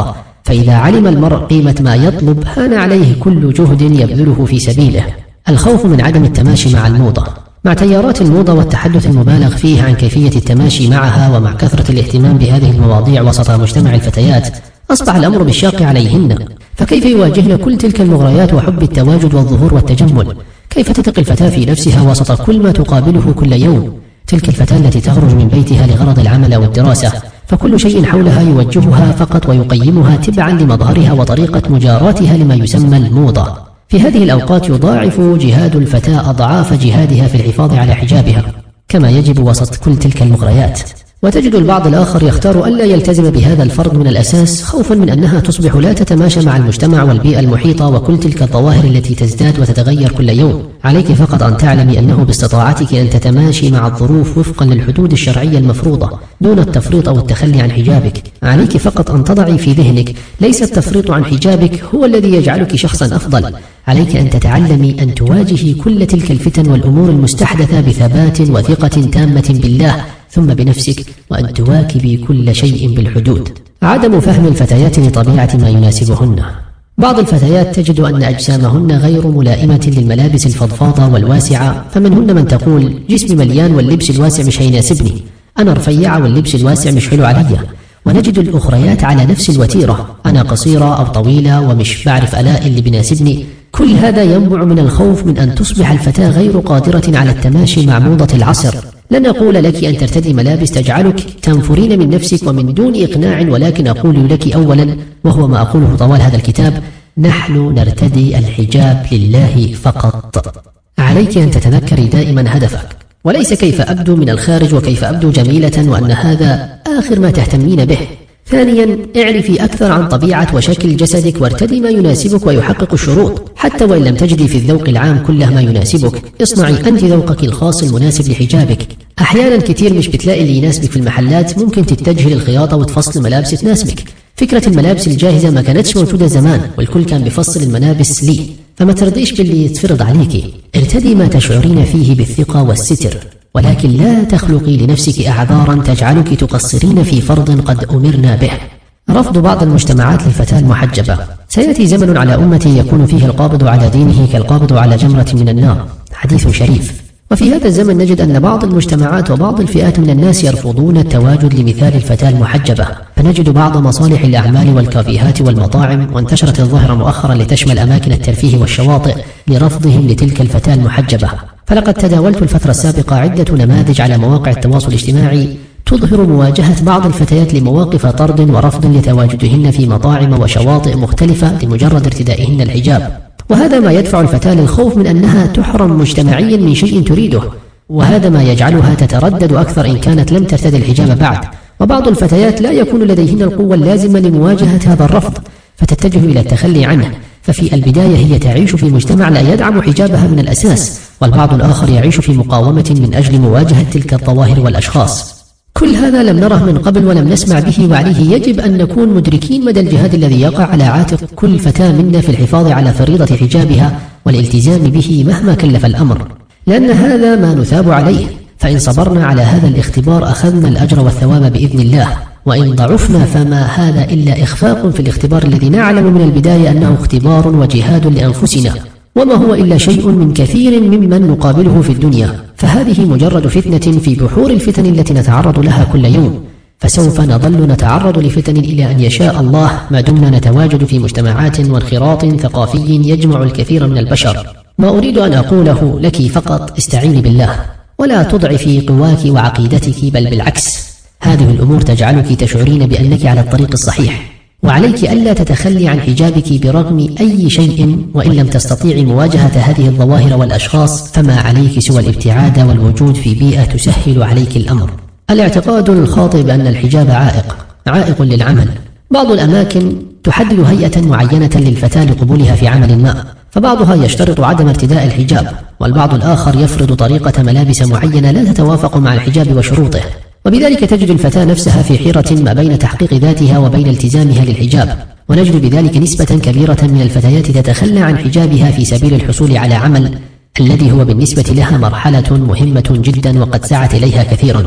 فإذا علم المرء قيمة ما يطلب هان عليه كل جهد يبذله في سبيله. الخوف من عدم التماشي مع الموضة. مع تيارات الموضة والتحدث المبالغ فيه عن كيفية التماشي معها، ومع كثرة الاهتمام بهذه المواضيع وسط مجتمع الفتيات، أصبح الأمر بالشاق عليهن. فكيف يواجهن كل تلك المغريات وحب التواجد والظهور والتجمل؟ كيف تتقي الفتاة في نفسها وسط كل ما تقابله كل يوم؟ تلك الفتاة التي تخرج من بيتها لغرض العمل أو الدراسة، فكل شيء حولها يوجهها فقط ويقيمها تبعا لمظهرها وطريقة مجاراتها لما يسمى الموضة. في هذه الأوقات يضاعف جهاد الفتاة أضعاف جهادها في الحفاظ على حجابها كما يجب وسط كل تلك المغريات. وتجد البعض الآخر يختار ألا يلتزم بهذا الفرض من الأساس خوفا من أنها تصبح لا تتماشى مع المجتمع والبيئة المحيطة وكل تلك الظواهر التي تزداد وتتغير كل يوم. عليك فقط أن تعلمي أنه باستطاعتك أن تتماشي مع الظروف وفقا للحدود الشرعية المفروضة دون التفريط أو التخلي عن حجابك. عليك فقط أن تضعي في ذهنك ليس التفريط عن حجابك هو الذي يجعلك شخصا أفضل. عليك أن تتعلمي أن تواجهي كل تلك الفتن والأمور المستحدثة بثبات وثقة تامة بالله ثم بنفسك، وأن تواكبي كل شيء بالحدود. عدم فهم الفتيات لطبيعة ما يناسبهن. بعض الفتيات تجد أن أجسامهن غير ملائمة للملابس الفضفاضة والواسعة، فمنهن من تقول جسمي مليان واللبس الواسع مش هيناسبني، أنا رفيعة واللبس الواسع مش حلو عليا. ونجد الأخريات على نفس الوتيرة، أنا قصيرة أو طويلة ومش بعرف ألاقي اللي بناسبني. كل هذا ينبع من الخوف من أن تصبح الفتاة غير قادرة على التماشي مع موضة العصر. لن أقول لك أن ترتدي ملابس تجعلك تنفرين من نفسك ومن دون إقناع، ولكن أقول لك أولا، وهو ما أقوله طوال هذا الكتاب، نحن نرتدي الحجاب لله فقط. عليك أن تتذكري دائما هدفك، وليس كيف أبدو من الخارج وكيف أبدو جميلة وأن هذا آخر ما تهتمين به. ثانيا، اعرفي أكثر عن طبيعة وشكل جسدك وارتدي ما يناسبك ويحقق الشروط. حتى وإن لم تجدي في الذوق العام كله ما يناسبك، اصنعي أنت ذوقك الخاص المناسب لحجابك. أحيانا كتير مش بتلاقي اللي يناسبك في المحلات، ممكن تتجهي للخياطة وتفصل ملابس تناسبك. فكرة الملابس الجاهزة ما كانتش موجودة زمان، والكل كان بيفصل الملابس لي، فما ترضيش باللي يتفرض عليكي. ارتدي ما تشعرين فيه بالثقة والستر، ولكن لا تخلقي لنفسك أعذارا تجعلك تقصرين في فرض قد أمرنا به. رفض بعض المجتمعات للفتاة المحجبة. سيأتي زمن على أمتي يكون فيه القابض على دينه كالقابض على جمرة من النار، حديث شريف. وفي هذا الزمن نجد أن بعض المجتمعات وبعض الفئات من الناس يرفضون التواجد لمثال الفتاة المحجبة، فنجد بعض مصالح الأعمال والكافيهات والمطاعم، وانتشرت الظاهرة مؤخرا لتشمل أماكن الترفيه والشواطئ، لرفضهم لتلك الفتاة المحجبة. فلقد تداولت الفترة السابقة عدة نماذج على مواقع التواصل الاجتماعي تظهر مواجهة بعض الفتيات لمواقف طرد ورفض لتواجدهن في مطاعم وشواطئ مختلفة لمجرد ارتدائهن الحجاب. وهذا ما يدفع الفتاة للخوف من أنها تحرم مجتمعيا من شيء تريده، وهذا ما يجعلها تتردد أكثر إن كانت لم ترتدي الحجاب بعد. وبعض الفتيات لا يكون لديهن القوة اللازمة لمواجهة هذا الرفض، فتتجه إلى التخلي عنه. ففي البداية هي تعيش في مجتمع لا يدعم حجابها من الأساس، والبعض الآخر يعيش في مقاومة من أجل مواجهة تلك الظواهر والأشخاص. كل هذا لم نره من قبل ولم نسمع به، وعليه يجب أن نكون مدركين مدى الجهاد الذي يقع على عاتق كل فتاة منا في الحفاظ على فريضة حجابها والالتزام به مهما كلف الأمر، لأن هذا ما نثاب عليه. فإن صبرنا على هذا الاختبار أخذنا الأجر والثواب بإذن الله، وإن ضعفنا فما هذا إلا إخفاق في الاختبار الذي نعلم من البداية أنه اختبار وجهاد لأنفسنا، وما هو إلا شيء من كثير ممن نقابله في الدنيا. فهذه مجرد فتنة في بحور الفتن التي نتعرض لها كل يوم، فسوف نظل نتعرض لفتن إلى أن يشاء الله ما دمنا نتواجد في مجتمعات وانخراط ثقافي يجمع الكثير من البشر. ما أريد أن أقوله لك فقط استعيني بالله، ولا تضعفي قواك وعقيدتك، بل بالعكس، هذه الأمور تجعلك تشعرين بأنك على الطريق الصحيح. وعليك ألا تتخلي عن حجابك برغم أي شيء، وإن لم تستطيعي مواجهة هذه الظواهر والأشخاص فما عليك سوى الابتعاد والوجود في بيئة تسهل عليك الأمر. الاعتقاد الخاطئ بأن الحجاب عائق عائق للعمل. بعض الأماكن تحدد هيئة معينة للفتاة لقبولها في عمل ما، فبعضها يشترط عدم ارتداء الحجاب، والبعض الآخر يفرض طريقة ملابس معينة لا تتوافق مع الحجاب وشروطه، وبذلك تجد الفتاة نفسها في حيرة ما بين تحقيق ذاتها وبين التزامها للحجاب. ونجد بذلك نسبة كبيرة من الفتيات تتخلى عن حجابها في سبيل الحصول على عمل، الذي هو بالنسبة لها مرحلة مهمة جدا وقد سعت إليها كثيرا.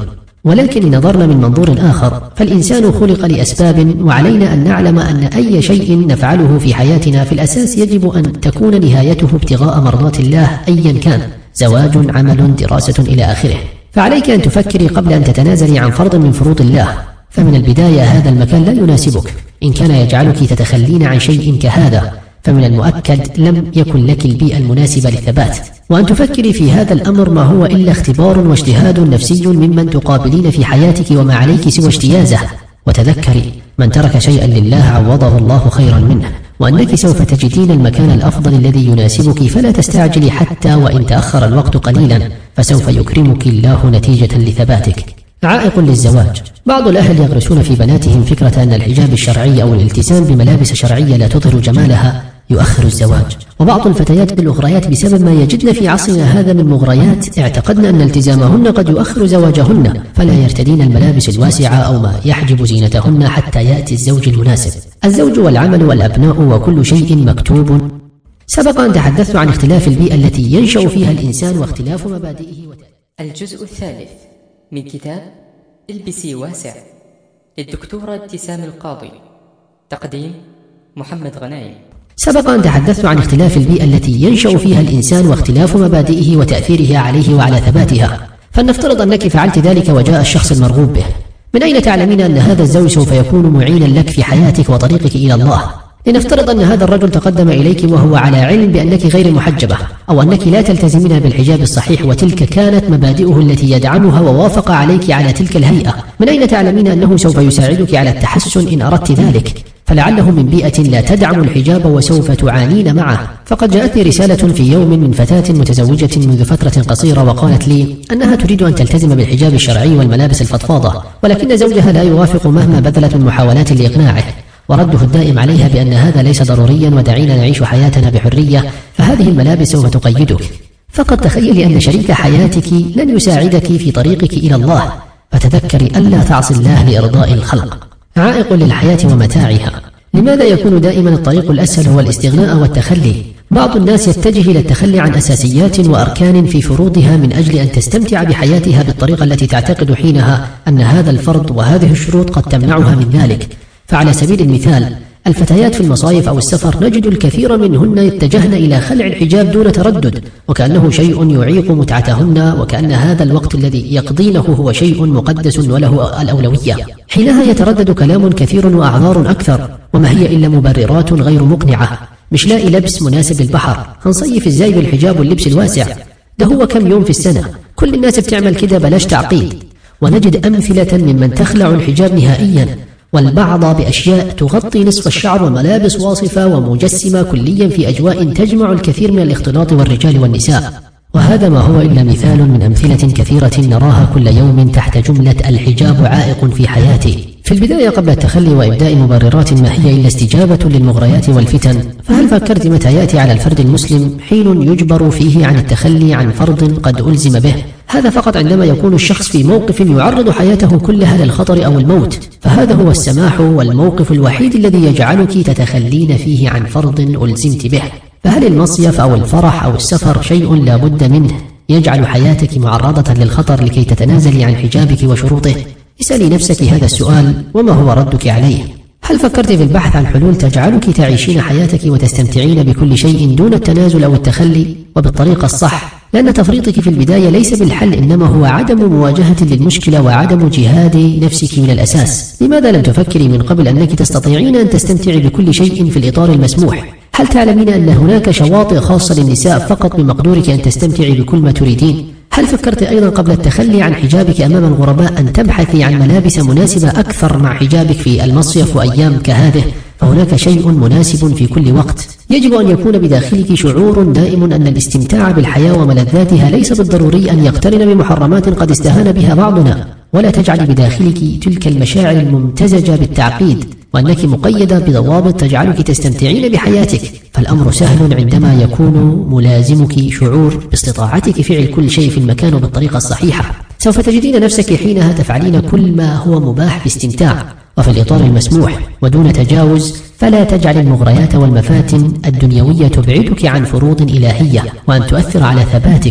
ولكن إن نظرنا من منظور آخر فالإنسان خلق لأسباب، وعلينا أن نعلم أن أي شيء نفعله في حياتنا في الأساس يجب أن تكون نهايته ابتغاء مرضات الله أيا كان، زواج، عمل، دراسة إلى آخره. فعليك أن تفكري قبل أن تتنازلي عن فرض من فروض الله. فمن البداية هذا المكان لا يناسبك، إن كان يجعلك تتخلين عن شيء كهذا فمن المؤكد لم يكن لك البيئة المناسبة للثبات. وأن تفكري في هذا الأمر ما هو إلا اختبار واجتهاد نفسي ممن تقابلين في حياتك وما عليك سوى اجتيازه. وتذكري من ترك شيئا لله عوضه الله خيرا منه، وأنك سوف تجدين المكان الأفضل الذي يناسبك، فلا تستعجلي حتى وإن تأخر الوقت قليلا فسوف يكرمك الله نتيجة لثباتك. عائق للزواج. بعض الأهل يغرسون في بناتهم فكرة أن الحجاب الشرعي أو الالتزام بملابس شرعية لا تظهر جمالها يؤخر الزواج، وبعض الفتيات الأخريات بسبب ما يجدن في عصرنا هذا من مغريات اعتقدن أن التزامهن قد يؤخر زواجهن، فلا يرتدين الملابس الواسعة أو ما يحجب زينتهن حتى يأتي الزوج المناسب. الزوج والعمل والأبناء وكل شيء مكتوب. سبق أن تحدثت عن اختلاف البيئة التي ينشأ فيها الإنسان واختلاف مبادئه وت... الجزء الثالث من كتاب البسي واسع للدكتورة ابتسام القاضي، تقديم محمد غنايم. سبق أن تحدثت عن اختلاف البيئة التي ينشأ فيها الإنسان واختلاف مبادئه وتأثيرها عليه وعلى ثباتها. فلنفترض أنك فعلت ذلك وجاء الشخص المرغوب به. من أين تعلمين أن هذا الزوج سوف يكون معينا لك في حياتك وطريقك إلى الله؟ لنفترض أن هذا الرجل تقدم إليك وهو على علم بأنك غير محجبة، أو أنك لا تلتزمين بالحجاب الصحيح وتلك كانت مبادئه التي يدعمها ووافق عليك على تلك الهيئة. من أين تعلمين أنه سوف يساعدك على التحسن إن أردت ذلك؟ فلعله من بيئة لا تدعم الحجاب وسوف تعانين معه. فقد جاءتني رسالة في يوم من فتاة متزوجة منذ فترة قصيرة وقالت لي أنها تريد أن تلتزم بالحجاب الشرعي والملابس الفضفاضة، ولكن زوجها لا يوافق مهما بذلت من محاولات لإقناعه، ورده الدائم عليها بأن هذا ليس ضروريا ودعينا نعيش حياتنا بحرية، فهذه الملابس سوف تقيدك. فقد تخيلي أن شريك حياتك لن يساعدك في طريقك إلى الله، فتذكري ألا تعصي الله لإرضاء الخلق. عائق للحياة ومتاعها. لماذا يكون دائما الطريق الأسهل هو الاستغناء والتخلي؟ بعض الناس يتجه إلى التخلي عن أساسيات وأركان في فروضها من أجل أن تستمتع بحياتها بالطريقة التي تعتقد حينها أن هذا الفرض وهذه الشروط قد تمنعها من ذلك. فعلى سبيل المثال الفتيات في المصايف أو السفر نجد الكثير منهن يتجهن إلى خلع الحجاب دون تردد، وكأنه شيء يعيق متعتهن، وكأن هذا الوقت الذي يقضينه هو شيء مقدس وله الأولوية. حينها يتردد كلام كثير وأعذار أكثر، وما هي إلا مبررات غير مقنعة. مش لاقي لبس مناسب للبحر، هنصيف ازاي بالحجاب واللبس الواسع؟ ده هو كم يوم في السنة، كل الناس بتعمل كده، بلاش تعقيد. ونجد أمثلة ممن تخلع الحجاب نهائيا، والبعض بأشياء تغطي نصف الشعر وملابس واصفة ومجسمة كليا في أجواء تجمع الكثير من الاختلاط والرجال والنساء. وهذا ما هو إلا مثال من أمثلة كثيرة نراها كل يوم تحت جملة الحجاب عائق في حياتي. في البداية قبل التخلي وإبداء مبررات ما هي إلا استجابة للمغريات والفتن، فهل فكرت متى يأتي على الفرد المسلم حين يجبر فيه عن التخلي عن فرض قد ألزم به؟ هذا فقط عندما يكون الشخص في موقف يعرض حياته كلها للخطر أو الموت، فهذا هو السماح والموقف الوحيد الذي يجعلك تتخلين فيه عن فرض ألزمت به. فهل المصيف أو الفرح أو السفر شيء لا بد منه يجعل حياتك معرضة للخطر لكي تتنازلي عن حجابك وشروطه؟ اسألي نفسك هذا السؤال، وما هو ردك عليه؟ هل فكرت في البحث عن حلول تجعلك تعيشين حياتك وتستمتعين بكل شيء دون التنازل أو التخلي وبالطريقة الصح؟ لأن تفريطك في البداية ليس بالحل، إنما هو عدم مواجهة للمشكلة وعدم جهاد نفسك من الأساس. لماذا لم تفكري من قبل أنك تستطيعين أن تستمتعي بكل شيء في الإطار المسموح؟ هل تعلمين أن هناك شواطئ خاصة للنساء فقط بمقدورك أن تستمتعي بكل ما تريدين؟ هل فكرت أيضا قبل التخلي عن حجابك أمام الغرباء أن تبحثي عن ملابس مناسبة أكثر مع حجابك في المصيف وأيام كهذه؟ فهناك شيء مناسب في كل وقت. يجب أن يكون بداخلك شعور دائم أن الاستمتاع بالحياة وملذاتها ليس بالضروري أن يقترن بمحرمات قد استهان بها بعضنا. ولا تجعلي بداخلك تلك المشاعر الممتزجة بالتعقيد، وأنك مقيدة بضوابط تجعلك تستمتعين بحياتك. فالأمر سهل عندما يكون ملازمك شعور باستطاعتك فعل كل شيء في المكان وبالطريقة الصحيحة. سوف تجدين نفسك حينها تفعلين كل ما هو مباح باستمتاع وفي الإطار المسموح ودون تجاوز. فلا تجعل المغريات والمفاتن الدنيوية تبعدك عن فروض إلهية وأن تؤثر على ثباتك.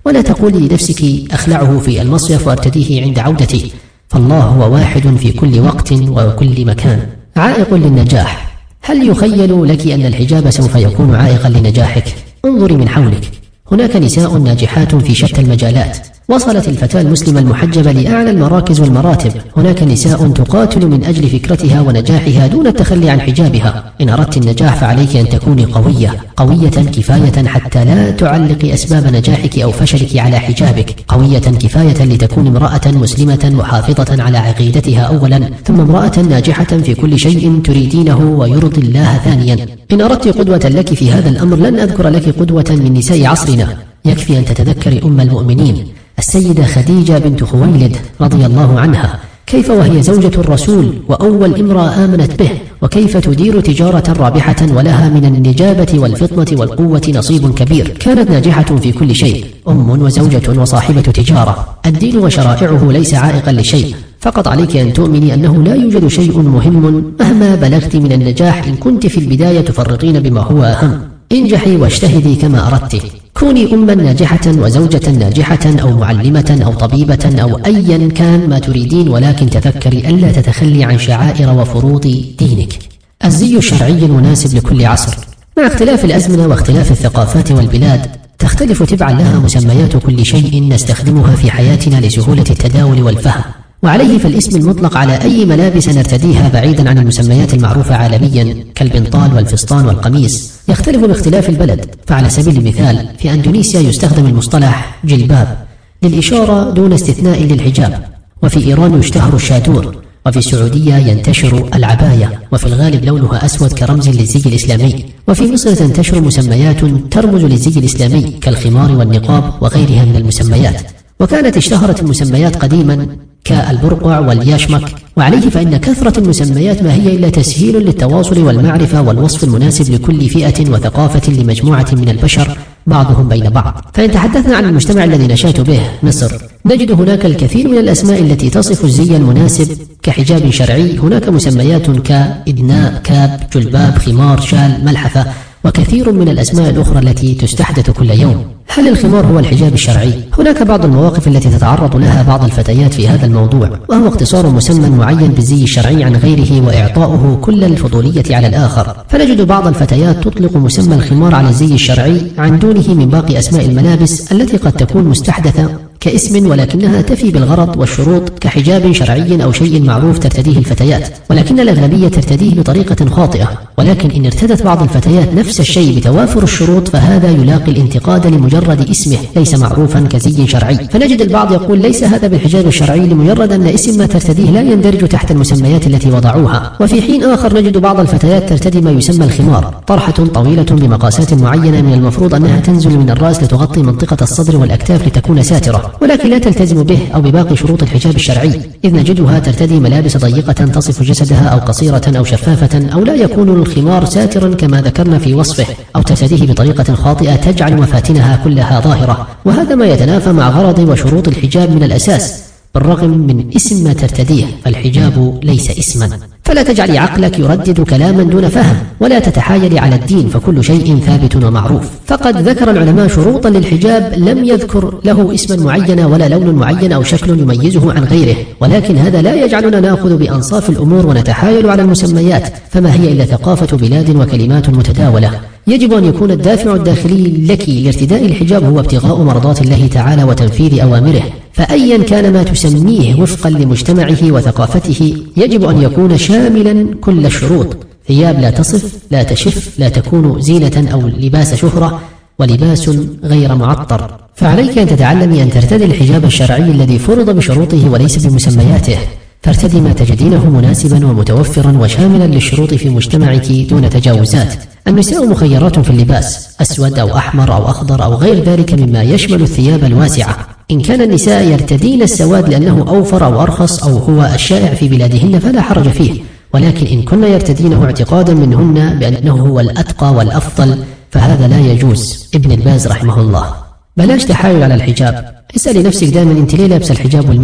ولا تقولي لنفسك أخلعه في المصيف وارتديه عند عودتي، فالله هو واحد في كل وقت وكل مكان. عائق للنجاح. هل يخيل لك أن الحجاب سوف يكون عائقا لنجاحك؟ انظري من حولك، هناك نساء ناجحات في شتى المجالات، وصلت الفتاة المسلمة المحجبة لأعلى المراكز والمراتب. هناك نساء تقاتل من أجل فكرتها ونجاحها دون التخلي عن حجابها. إن أردت النجاح فعليك أن تكوني قوية، قوية كفاية حتى لا تعلقي أسباب نجاحك أو فشلك على حجابك، قوية كفاية لتكون امرأة مسلمة محافظة على عقيدتها أولا، ثم امرأة ناجحة في كل شيء تريدينه ويرضي الله ثانيا. إن أردت قدوة لك في هذا الأمر لن أذكر لك قدوة من نساء عصرنا، يكفي أن تتذكري أم المؤمنين السيدة خديجة بنت خويلد رضي الله عنها، كيف وهي زوجة الرسول وأول امرأة آمنت به، وكيف تدير تجارة رابحة ولها من النجابة والفطنة والقوة نصيب كبير. كانت ناجحة في كل شيء، أم وزوجة وصاحبة تجارة. الدين وشرائعه ليس عائقا لشيء، فقط عليك أن تؤمني أنه لا يوجد شيء مهم مهما بلغت من النجاح إن كنت في البداية تفرطين بما هو أهم. انجحي واجتهدي كما أردت، كوني أما ناجحة وزوجة ناجحة أو معلمة أو طبيبة أو أيا كان ما تريدين، ولكن تذكري ألا تتخلي عن شعائر وفروض دينك. الزي الشرعي المناسب لكل عصر. مع اختلاف الأزمنة واختلاف الثقافات والبلاد تختلف تبعا لها مسميات كل شيء نستخدمها في حياتنا لسهولة التداول والفهم، وعليه فالاسم المطلق على أي ملابس نرتديها بعيدا عن المسميات المعروفة عالميا كالبنطال والفستان والقميص يختلف باختلاف البلد. فعلى سبيل المثال في أندونيسيا يستخدم المصطلح جلباب للإشارة دون استثناء للحجاب، وفي إيران يشتهر الشادور، وفي السعودية ينتشر العباية وفي الغالب لونها أسود كرمز للزي الإسلامي، وفي مصر تنتشر مسميات ترمز للزي الإسلامي كالخمار والنقاب وغيرها من المسميات. وكانت اشتهرت المسميات قديما كالبرقع والياشمك، وعليه فإن كثرة المسميات ما هي إلا تسهيل للتواصل والمعرفة والوصف المناسب لكل فئة وثقافة لمجموعة من البشر بعضهم بين بعض. فإن تحدثنا عن المجتمع الذي نشأت به مصر نجد هناك الكثير من الأسماء التي تصف الزي المناسب كحجاب شرعي. هناك مسميات كإدناء، كاب، جلباب، خمار، شال، ملحفة، وكثير من الأسماء الأخرى التي تستحدث كل يوم. هل الخمار هو الحجاب الشرعي؟ هناك بعض المواقف التي تتعرض لها بعض الفتيات في هذا الموضوع، وهو اختصار مسمى معين بالزي الشرعي عن غيره وإعطاؤه كل الفضولية على الآخر. فنجد بعض الفتيات تطلق مسمى الخمار على الزي الشرعي عن دونه من باقي أسماء الملابس التي قد تكون مستحدثة كاسم ولكنها تفي بالغرض والشروط كحجاب شرعي أو شيء معروف ترتديه الفتيات، ولكن الأغلبية ترتديه بطريقة خاطئة. ولكن إن ارتدت بعض الفتيات نفس الشيء بتوافر الشروط فهذا يلاقي الانتقاد لمجرد اسمه ليس معروفا كزي شرعي. فنجد البعض يقول ليس هذا بالحجاب الشرعي لمجرد أن اسم ما ترتديه لا يندرج تحت المسميات التي وضعوها. وفي حين آخر نجد بعض الفتيات ترتدي ما يسمى الخمار، طرحة طويلة بمقاسات معينة من المفروض أنها تنزل من الرأس لتغطي منطقة الصدر والأكتاف لتكون ساترة، ولكن لا تلتزم به أو بباقي شروط الحجاب الشرعي، إذ نجدها ترتدي ملابس ضيقة تصف جسدها أو قصيرة أو شفافة، أو لا يكون الخمار ساترا كما ذكرنا في وصفه، أو ترتديه بطريقة خاطئة تجعل مفاتنها كلها ظاهرة، وهذا ما يتنافى مع غرض وشروط الحجاب من الأساس بالرغم من اسم ما ترتديه، فالحجاب ليس اسما. فلا تجعلي عقلك يردد كلاما دون فهم، ولا تتحايلي على الدين، فكل شيء ثابت ومعروف. فقد ذكر العلماء شروطا للحجاب لم يذكر له اسما معينا ولا لون معين أو شكل يميزه عن غيره، ولكن هذا لا يجعلنا نأخذ بأنصاف الأمور ونتحايل على المسميات، فما هي إلا ثقافة بلاد وكلمات متداولة. يجب أن يكون الدافع الداخلي لك لارتداء الحجاب هو ابتغاء مرضات الله تعالى وتنفيذ أوامره، فأيا كان ما تسميه وفقا لمجتمعه وثقافته يجب أن يكون شاملا كل الشروط. ثياب لا تصف، لا تشف، لا تكون زينة أو لباس شهرة، ولباس غير معطر. فعليك أن تتعلمي أن ترتدي الحجاب الشرعي الذي فرض بشروطه وليس بمسمياته، فارتدي ما تجدينه مناسبا ومتوفرا وشاملا للشروط في مجتمعك دون تجاوزات. النساء مخيرات في اللباس، أسود أو أحمر أو أخضر أو غير ذلك مما يشمل الثياب الواسعة. إن كان النساء يرتدين السواد لأنه أوفر أو أرخص أو هو الشائع في بلادهن فلا حرج فيه، ولكن إن كن يرتدينه اعتقادا منهن بأنه هو الأتقى والأفضل فهذا لا يجوز. ابن الباز رحمه الله. بلاش تحايل على الحجاب، اسألي نفسك دائما انت ليه لابسه الحجاب والمين؟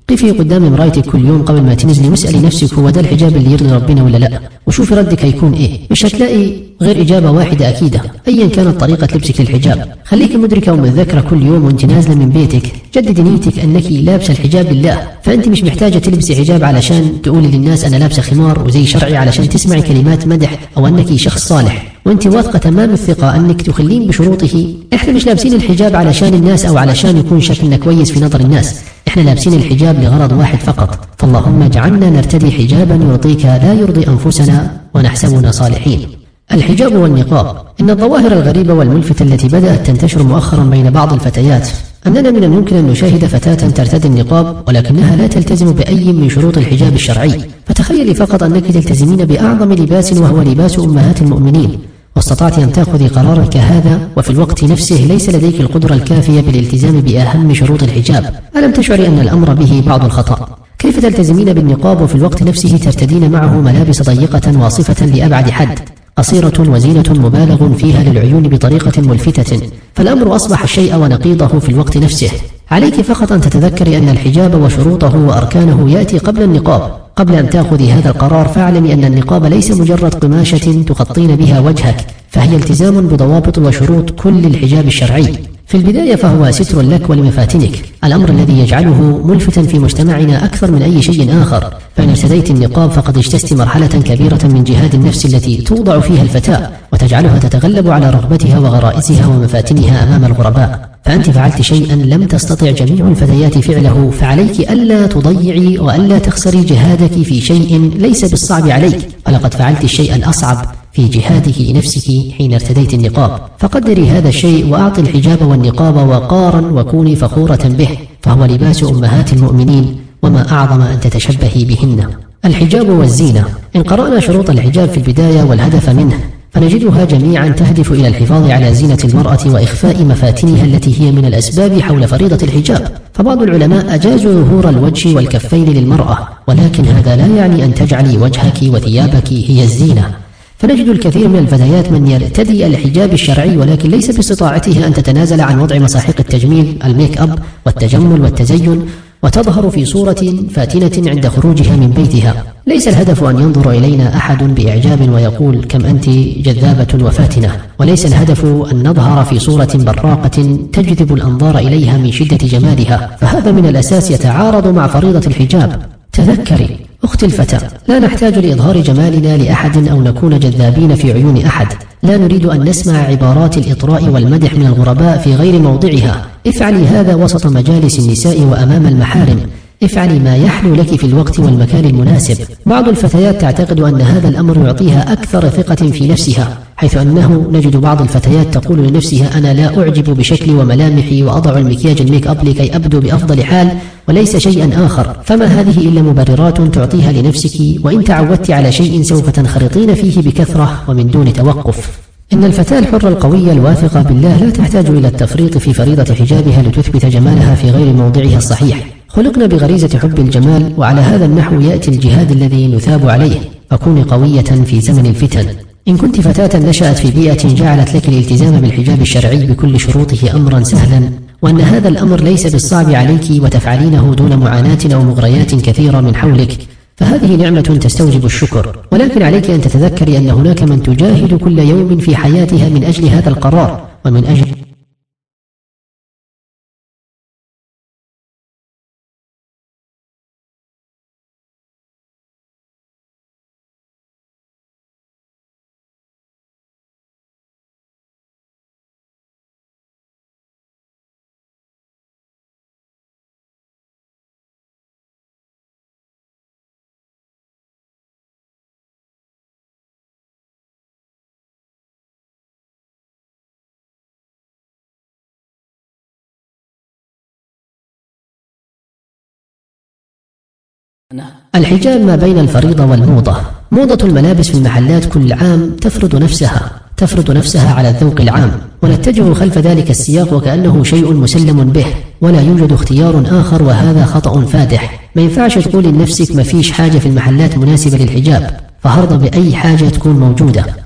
قفي قدام مرايتك كل يوم قبل ما تنزلي واسألي نفسك هو ده الحجاب اللي يرضي ربنا ولا لا، وشوفي ردك هيكون ايه. مش هتلاقي غير إجابة واحدة أكيدة أيا كانت طريقة لبسك للحجاب. خليك مدركة ومتذكرة كل يوم وانت نازلة من بيتك، جددي نيتك أنك لابسة الحجاب لله. فأنت مش محتاجة تلبسي حجاب علشان تقولي للناس أنا لابسة خمار وزي شرعي علشان تسمعي كلمات مدح أو أنك شخص صالح وانت واثقة تمام الثقة أنك تخلين بشروطه. احنا مش لابسين الحجاب علشان الناس أو علشان يكون شكلنا كويس في نظر الناس، احنا لابسين الحجاب لغرض واحد فقط، فاللهم اجعلنا نرتدي حجابا يرضيك لا يرضي أنفسنا ونحسبنا صالحين. الحجاب والنقاب. إن الظواهر الغريبة والملفتة التي بدأت تنتشر مؤخرا بين بعض الفتيات أننا من الممكن أن نشاهد فتاة ترتدي النقاب ولكنها لا تلتزم بأي من شروط الحجاب الشرعي. فتخيلي فقط أنك تلتزمين بأعظم لباس وهو لباس أمهات المؤمنين، واستطعت أن تأخذي قرارا كهذا وفي الوقت نفسه ليس لديك القدرة الكافية بالالتزام بأهم شروط الحجاب. ألم تشعري أن الأمر به بعض الخطأ؟ كيف تلتزمين بالنقاب وفي الوقت نفسه ترتدين معه ملابس ضيقة واصفة لأبعد حد، قصيرة وزينة مبالغ فيها للعيون بطريقة ملفتة؟ فالأمر أصبح الشيء ونقيضه في الوقت نفسه. عليك فقط أن تتذكري أن الحجاب وشروطه وأركانه يأتي قبل النقاب. قبل أن تأخذي هذا القرار فاعلمي أن النقاب ليس مجرد قماشة تغطين بها وجهك، فهي التزام بضوابط وشروط كل الحجاب الشرعي. في البداية فهو ستر لك ولمفاتنك، الأمر الذي يجعله ملفتا في مجتمعنا أكثر من أي شيء آخر. فإن ارتديت النقاب فقد اجتزت مرحلة كبيرة من جهاد النفس التي توضع فيها الفتاة وتجعلها تتغلب على رغبتها وغرائزها ومفاتنها أمام الغرباء. فأنت فعلت شيئا لم تستطع جميع الفتيات فعله، فعليك ألا تضيعي وألا تخسري جهادك في شيء ليس بالصعب عليك، فلقد فعلت الشيء الأصعب في جهادك لنفسك حين ارتديت النقاب. فقدري هذا الشيء وأعطي الحجاب والنقاب وقارا وكوني فخورة به، فهو لباس أمهات المؤمنين وما أعظم أن تتشبهي بهن. الحجاب والزينة. إن قرأنا شروط الحجاب في البداية والهدف منه فنجدها جميعا تهدف إلى الحفاظ على زينة المرأة وإخفاء مفاتنها التي هي من الأسباب حول فريضة الحجاب. فبعض العلماء أجازوا ظهور الوجه والكفين للمرأة، ولكن هذا لا يعني أن تجعلي وجهك وثيابك هي الزينة. فنجد الكثير من الفتيات من يرتدي الحجاب الشرعي ولكن ليس باستطاعتها أن تتنازل عن وضع مساحيق التجميل الميك أب والتجمل والتزين، وتظهر في صورة فاتنة عند خروجها من بيتها. ليس الهدف أن ينظر إلينا أحد بإعجاب ويقول كم أنت جذابة وفاتنة، وليس الهدف أن نظهر في صورة براقة تجذب الأنظار إليها من شدة جمالها، فهذا من الأساس يتعارض مع فريضة الحجاب. تذكري أختي الفتاة، لا نحتاج لإظهار جمالنا لأحد أو نكون جذابين في عيون أحد. لا نريد أن نسمع عبارات الإطراء والمدح من الغرباء في غير موضعها. افعلي هذا وسط مجالس النساء وأمام المحارم. افعلي ما يحلو لك في الوقت والمكان المناسب. بعض الفتيات تعتقد أن هذا الأمر يعطيها أكثر ثقة في نفسها، حيث أنه نجد بعض الفتيات تقول لنفسها أنا لا أعجب بشكلي وملامحي وأضع المكياج الميك أب لكي أبدو بأفضل حال وليس شيئا آخر. فما هذه إلا مبررات تعطيها لنفسك، وإن تعودت على شيء سوف تنخرطين فيه بكثرة ومن دون توقف. إن الفتاة الحرة القوية الواثقة بالله لا تحتاج إلى التفريط في فريضة حجابها لتثبت جمالها في غير موضعها الصحيح. خلقنا بغريزة حب الجمال، وعلى هذا النحو يأتي الجهاد الذي نثاب عليه. فكوني قوية في زمن الفتن. إن كنت فتاة نشأت في بيئة جعلت لك الالتزام بالحجاب الشرعي بكل شروطه أمرا سهلا، وأن هذا الأمر ليس بالصعب عليك وتفعلينه دون معاناة أو مغريات كثيرة من حولك، فهذه نعمة تستوجب الشكر. ولكن عليك أن تتذكري أن هناك من تجاهد كل يوم في حياتها من أجل هذا القرار ومن أجل الحجاب ما بين الفريضة والموضة. موضة الملابس في المحلات كل عام تفرض نفسها تفرض نفسها على الذوق العام، ونتجه خلف ذلك السياق وكأنه شيء مسلم به، ولا يوجد اختيار آخر، وهذا خطأ فادح. ما ينفعش تقول لنفسك ما فيش حاجة في المحلات مناسبة للحجاب، فهرضى بأي حاجة تكون موجودة.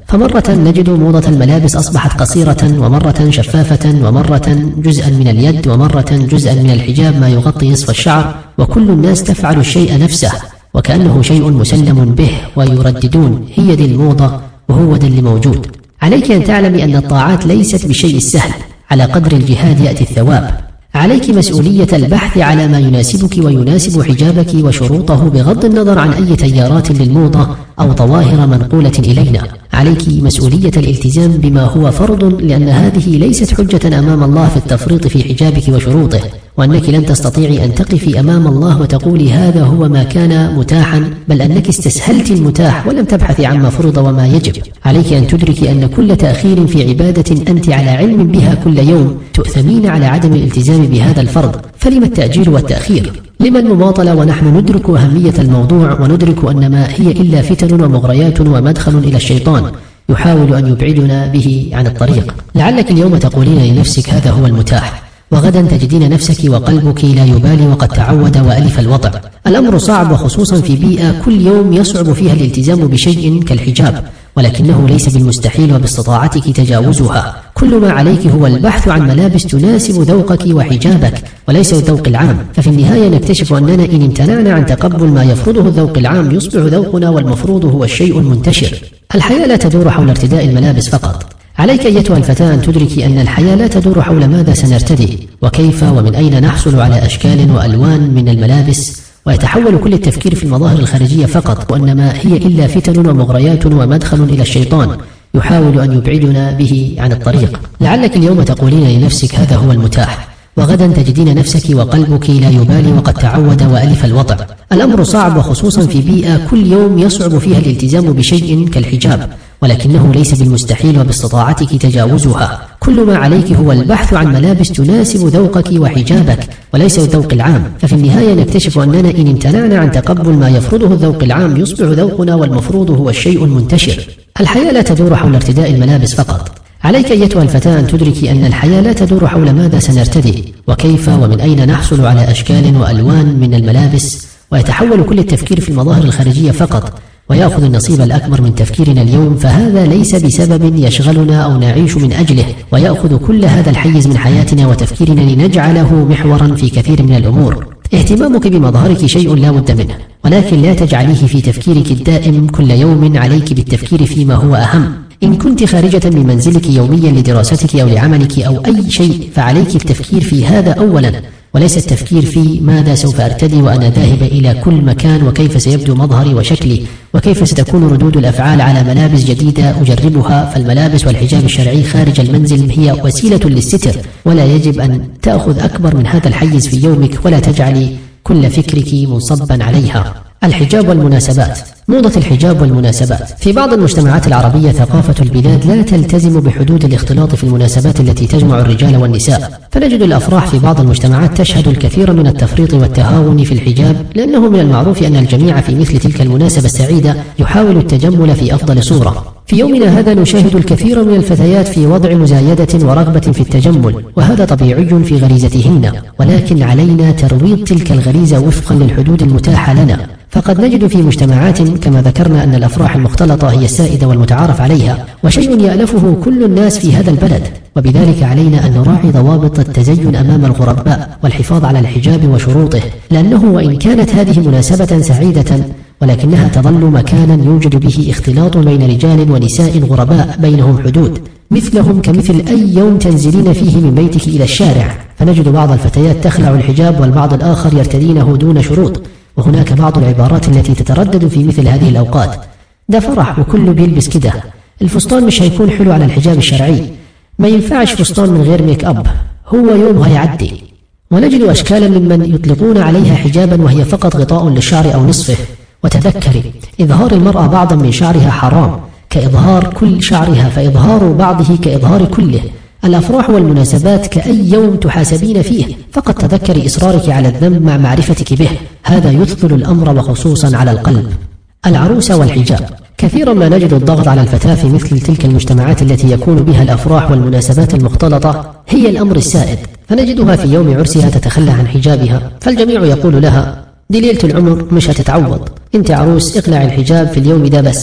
فمرة نجد موضة الملابس أصبحت قصيرة، ومرة شفافة، ومرة جزءا من اليد، ومرة جزءا من الحجاب ما يغطي نصف الشعر، وكل الناس تفعل الشيء نفسه وكأنه شيء مسلم به، ويرددون هي دي الموضة وهو ده اللي موجود. عليك أن تعلمي أن الطاعات ليست بشيء سهل، على قدر الجهاد يأتي الثواب. عليك مسؤولية البحث على ما يناسبك ويناسب حجابك وشروطه بغض النظر عن أي تيارات للموضة أو ظواهر منقولة إلينا. عليك مسؤولية الالتزام بما هو فرض، لأن هذه ليست حجة أمام الله في التفريط في حجابك وشروطه، وأنك لن تستطيعي أن تقفي أمام الله وتقولي هذا هو ما كان متاحا، بل أنك استسهلت المتاح ولم تبحثي عما فرض وما يجب. عليك أن تدركي أن كل تأخير في عبادة أنت على علم بها كل يوم تؤثمين على عدم الالتزام بهذا الفرض، فلما التأجيل والتأخير؟ لما المماطلة ونحن ندرك أهمية الموضوع وندرك أن ما هي إلا فتن ومغريات ومدخل إلى الشيطان يحاول أن يبعدنا به عن الطريق. لعلك اليوم تقولين لنفسك هذا هو المتاح، وغدا تجدين نفسك وقلبك لا يبالي وقد تعود وألف الوضع. الأمر صعب، وخصوصا في بيئة كل يوم يصعب فيها الالتزام بشيء كالحجاب، ولكنه ليس بالمستحيل وباستطاعتك تجاوزها. كل ما عليك هو البحث عن ملابس تناسب ذوقك وحجابك وليس الذوق العام، ففي النهاية نكتشف أننا إن امتنعنا عن تقبل ما يفرضه الذوق العام يصبح ذوقنا والمفروض هو الشيء المنتشر. الحياة لا تدور حول ارتداء الملابس فقط. عليك أيتها الفتاة أن تدركي أن الحياة لا تدور حول ماذا سنرتدي وكيف ومن أين نحصل على أشكال وألوان من الملابس، ويتحول كل التفكير في المظاهر الخارجية فقط، وأنما هي إلا فتن ومغريات ومدخل إلى الشيطان يحاول أن يبعدنا به عن الطريق. لعلك اليوم تقولين لنفسك هذا هو المتاح، وغدا تجدين نفسك وقلبك لا يبالي وقد تعود وألف الوضع. الأمر صعب، وخصوصا في بيئة كل يوم يصعب فيها الالتزام بشيء كالحجاب، ولكنه ليس بالمستحيل وباستطاعتك تجاوزها. كل ما عليك هو البحث عن ملابس تناسب ذوقك وحجابك وليس الذوق العام، ففي النهاية نكتشف أننا إن امتنعنا عن تقبل ما يفرضه الذوق العام يصبح ذوقنا والمفروض هو الشيء المنتشر. الحياة لا تدور حول ارتداء الملابس فقط. عليك أيتها الفتاة أن تدركي أن الحياة لا تدور حول ماذا سنرتدي وكيف ومن أين نحصل على أشكال وألوان من الملابس، ويتحول كل التفكير في المظاهر الخارجية فقط ويأخذ النصيب الأكبر من تفكيرنا اليوم، فهذا ليس بسبب يشغلنا أو نعيش من أجله، ويأخذ كل هذا الحيز من حياتنا وتفكيرنا لنجعله محورا في كثير من الأمور. اهتمامك بمظهرك شيء لا بد منه، ولكن لا تجعليه في تفكيرك الدائم كل يوم. عليك بالتفكير فيما هو أهم. إن كنت خارجة من منزلك يوميا لدراستك أو لعملك أو أي شيء، فعليك التفكير في هذا أولا، وليس التفكير في ماذا سوف أرتدي وأنا ذاهب إلى كل مكان، وكيف سيبدو مظهري وشكلي، وكيف ستكون ردود الأفعال على ملابس جديدة أجربها. فالملابس والحجاب الشرعي خارج المنزل هي وسيلة للستر، ولا يجب أن تأخذ أكبر من هذا الحيز في يومك، ولا تجعلي كل فكرك منصبا عليها. الحجاب والمناسبات. موضة الحجاب والمناسبات. في بعض المجتمعات العربية ثقافة البلاد لا تلتزم بحدود الاختلاط في المناسبات التي تجمع الرجال والنساء، فنجد الأفراح في بعض المجتمعات تشهد الكثير من التفريط والتهاون في الحجاب، لأنه من المعروف أن الجميع في مثل تلك المناسبة السعيدة يحاول التجمل في أفضل صورة. في يومنا هذا نشاهد الكثير من الفتيات في وضع مزايدة ورغبة في التجمل، وهذا طبيعي في غريزتهن، ولكن علينا ترويض تلك الغريزة وفقا للحدود المتاحة لنا. فقد نجد في مجتمعات كما ذكرنا أن الأفراح المختلطة هي السائدة والمتعارف عليها، وشيء يألفه كل الناس في هذا البلد، وبذلك علينا أن نراعي ضوابط التزين أمام الغرباء والحفاظ على الحجاب وشروطه، لأنه وإن كانت هذه مناسبة سعيدة ولكنها تظل مكانا يوجد به اختلاط بين رجال ونساء غرباء بينهم حدود، مثلهم كمثل أي يوم تنزلين فيه من بيتك إلى الشارع. فنجد بعض الفتيات تخلع الحجاب والبعض الآخر يرتدينه دون شروط، وهناك بعض العبارات التي تتردد في مثل هذه الأوقات: ده فرح وكله بيلبس كده، الفستان مش هيكون حلو على الحجاب الشرعي، ما ينفعش فستان من غير ميك أب، هو يوم هيعدي. ونجد أشكالا ممن يطلقون عليها حجابا وهي فقط غطاء للشعر أو نصفه. وتذكري إظهار المرأة بعضا من شعرها حرام كإظهار كل شعرها، فإظهار بعضه كإظهار كله. الأفراح والمناسبات كأي يوم تحاسبين فيه، فقط تذكري إصرارك على الذنب مع معرفتك به، هذا يثقل الأمر وخصوصا على القلب. العروسة والحجاب. كثيرا ما نجد الضغط على الفتاة في مثل تلك المجتمعات التي يكون بها الأفراح والمناسبات المختلطة هي الأمر السائد، فنجدها في يوم عرسها تتخلى عن حجابها، فالجميع يقول لها: دي ليلة العمر مش هتتعوض، انت عروس اقلع الحجاب في اليوم ده بس،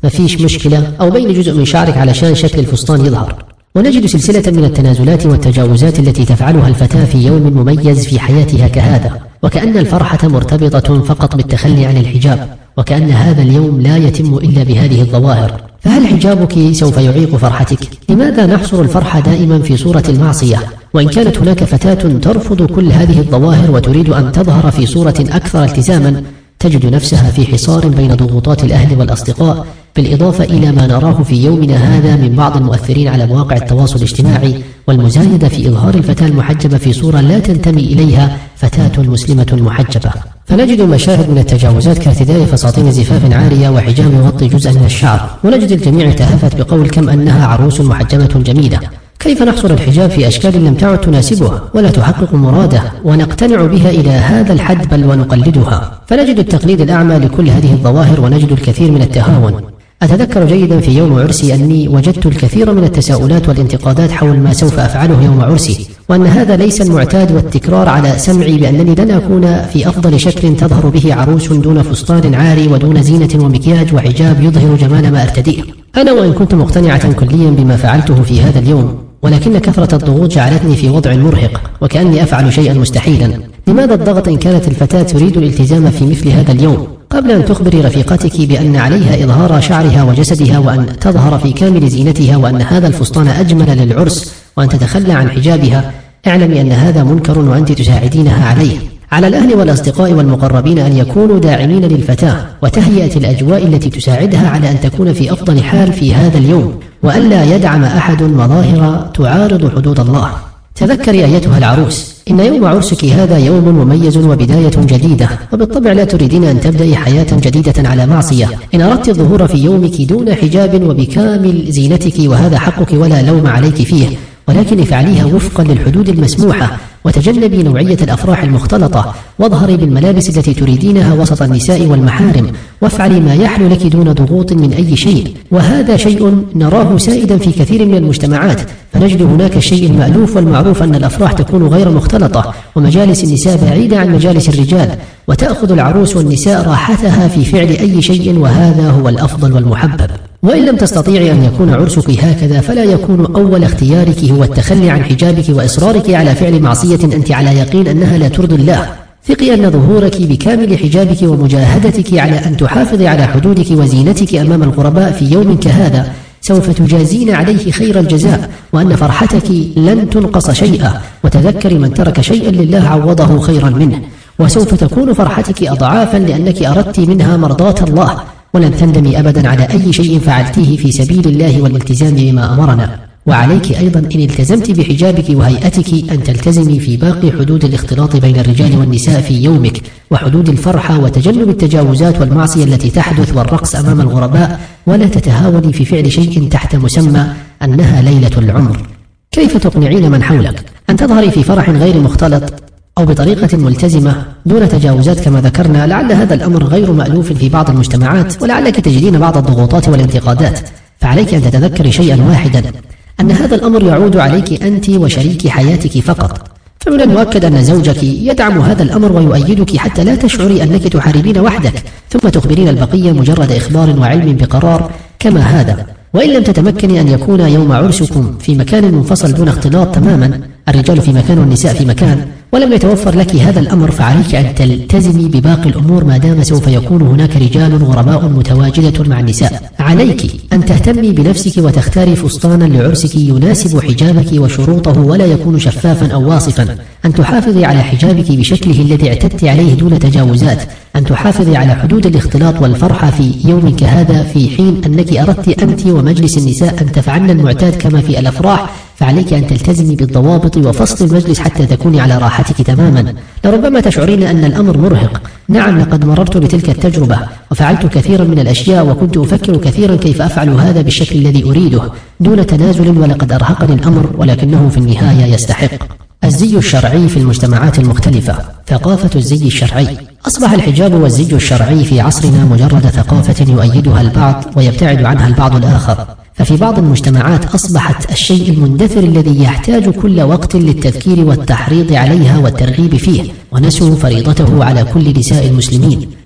مفيش مشكلة، أو بين جزء من شعرك علشان شكل الفستان يظهر. ونجد سلسلة من التنازلات والتجاوزات التي تفعلها الفتاة في يوم مميز في حياتها كهذا، وكأن الفرحة مرتبطة فقط بالتخلي عن الحجاب، وكأن هذا اليوم لا يتم إلا بهذه الظواهر. فهل حجابك سوف يعيق فرحتك؟ لماذا نحصر الفرحة دائما في صورة المعصية؟ وإن كانت هناك فتاة ترفض كل هذه الظواهر وتريد أن تظهر في صورة أكثر التزاما، تجد نفسها في حصار بين ضغوطات الأهل والأصدقاء، بالإضافة إلى ما نراه في يومنا هذا من بعض المؤثرين على مواقع التواصل الاجتماعي، والمزايدة في إظهار الفتاة المحجبة في صورة لا تنتمي إليها فتاة مسلمة محجبة. فنجد مشاهد من التجاوزات كارتداء فساتين زفاف عارية وحجاب يغطي جزءا من الشعر، ونجد الجميع تهافت بقول كم أنها عروس محجبة جميلة. كيف نحصر الحجاب في أشكال لم تعد تناسبه ولا تحقق مراده ونقتنع بها إلى هذا الحد بل ونقلدها؟ فنجد التقليد الأعمى لكل هذه الظواهر، ونجد الكثير من التهاون. أتذكر جيدا في يوم عرسي أني وجدت الكثير من التساؤلات والانتقادات حول ما سوف أفعله يوم عرسي، وأن هذا ليس المعتاد، والتكرار على سمعي بأنني لن أكون في أفضل شكل تظهر به عروس دون فستان عاري ودون زينة ومكياج وحجاب يظهر جمال ما أرتديه. أنا وإن كنت مقتنعة كليا بما فعلته في هذا اليوم، ولكن كثرة الضغوط جعلتني في وضع مرهق وكأني أفعل شيئا مستحيلا. لماذا الضغط إن كانت الفتاة تريد الالتزام في مثل هذا اليوم؟ قبل أن تخبري رفيقتك بأن عليها إظهار شعرها وجسدها وأن تظهر في كامل زينتها وأن هذا الفستان أجمل للعرس وأن تتخلى عن حجابها، اعلمي أن هذا منكر وأنت تساعدينها عليه. على الأهل والأصدقاء والمقربين أن يكونوا داعمين للفتاة وتهيئة الأجواء التي تساعدها على أن تكون في أفضل حال في هذا اليوم، وألا يدعم أحد مظاهر تعارض حدود الله. تذكري أيتها العروس، إن يوم عرسك هذا يوم مميز وبداية جديدة، وبالطبع لا تريدين أن تبدأي حياة جديدة على معصية. إن أردت الظهور في يومك دون حجاب وبكامل زينتك وهذا حقك ولا لوم عليك فيه، ولكن افعليها وفقا للحدود المسموحة، وتجنبي نوعية الأفراح المختلطة، واظهري بالملابس التي تريدينها وسط النساء والمحارم، وافعلي ما يحلو لك دون ضغوط من أي شيء. وهذا شيء نراه سائدا في كثير من المجتمعات، فنجد هناك الشيء المألوف والمعروف أن الأفراح تكون غير مختلطة، ومجالس النساء بعيدة عن مجالس الرجال، وتأخذ العروس والنساء راحتها في فعل أي شيء، وهذا هو الأفضل والمحبب. وإن لم تستطيعي أن يكون عرسك هكذا، فلا يكون أول اختيارك هو التخلي عن حجابك وإصرارك على فعل معصية أنت على يقين أنها لا ترضي الله. ثقي أن ظهورك بكامل حجابك ومجاهدتك على أن تحافظي على حدودك وزينتك أمام الغرباء في يوم كهذا سوف تجازين عليه خير الجزاء، وأن فرحتك لن تنقص شيئا. وتذكري من ترك شيئا لله عوضه خيرا منه، وسوف تكون فرحتك أضعافا لأنك أردت منها مرضاة الله، ولن تندمي أبدا على أي شيء فعلتيه في سبيل الله والالتزام بما أمرنا. وعليك أيضا إن التزمت بحجابك وهيئتك أن تلتزمي في باقي حدود الاختلاط بين الرجال والنساء في يومك، وحدود الفرحة وتجنب التجاوزات والمعصية التي تحدث والرقص أمام الغرباء، ولا تتهاوني في فعل شيء تحت مسمى أنها ليلة العمر. كيف تقنعين من حولك أن تظهري في فرح غير مختلط أو بطريقة ملتزمة دون تجاوزات كما ذكرنا؟ لعل هذا الأمر غير مألوف في بعض المجتمعات، ولعلك تجدين بعض الضغوطات والانتقادات، فعليك أن تتذكري شيئا واحدا، أن هذا الأمر يعود عليك أنت وشريك حياتك فقط. فمن المؤكد أن زوجك يدعم هذا الأمر ويؤيدك حتى لا تشعري أنك تحاربين وحدك ثم تخبرين البقية مجرد إخبار وعلم بقرار كما هذا. وإن لم تتمكني أن يكون يوم عرسكم في مكان منفصل دون اختلاط تماما، الرجال في مكان والنساء في مكان، ولم يتوفر لك هذا الأمر، فعليك أن تلتزمي بباقي الأمور ما دام سوف يكون هناك رجال غرباء متواجدة مع النساء. عليك أن تهتمي بنفسك وتختاري فستانا لعرسك يناسب حجابك وشروطه ولا يكون شفافا أو واصفا، أن تحافظي على حجابك بشكله الذي اعتدت عليه دون تجاوزات، أن تحافظي على حدود الاختلاط والفرحة في يوم كهذا، في حين أنك أردت أنت ومجلس النساء أن تفعلن المعتاد كما في الأفراح، فعليك أن تلتزمي بالضوابط وفصل المجلس حتى تكوني على راحتك تماما. لربما تشعرين أن الأمر مرهق، نعم لقد مررت بتلك التجربة وفعلت كثيرا من الأشياء، وكنت أفكر كثيرا كيف أفعل هذا بالشكل الذي أريده دون تنازل، ولقد أرهقني الأمر، ولكنه في النهاية يستحق. الزي الشرعي في المجتمعات المختلفة. ثقافة الزي الشرعي. أصبح الحجاب والزي الشرعي في عصرنا مجرد ثقافة يؤيدها البعض ويبتعد عنها البعض الآخر، ففي بعض المجتمعات أصبحت الشيء المندثر الذي يحتاج كل وقت للتذكير والتحريض عليها والترغيب فيه، ونسوا فريضته على كل نساء المسلمين.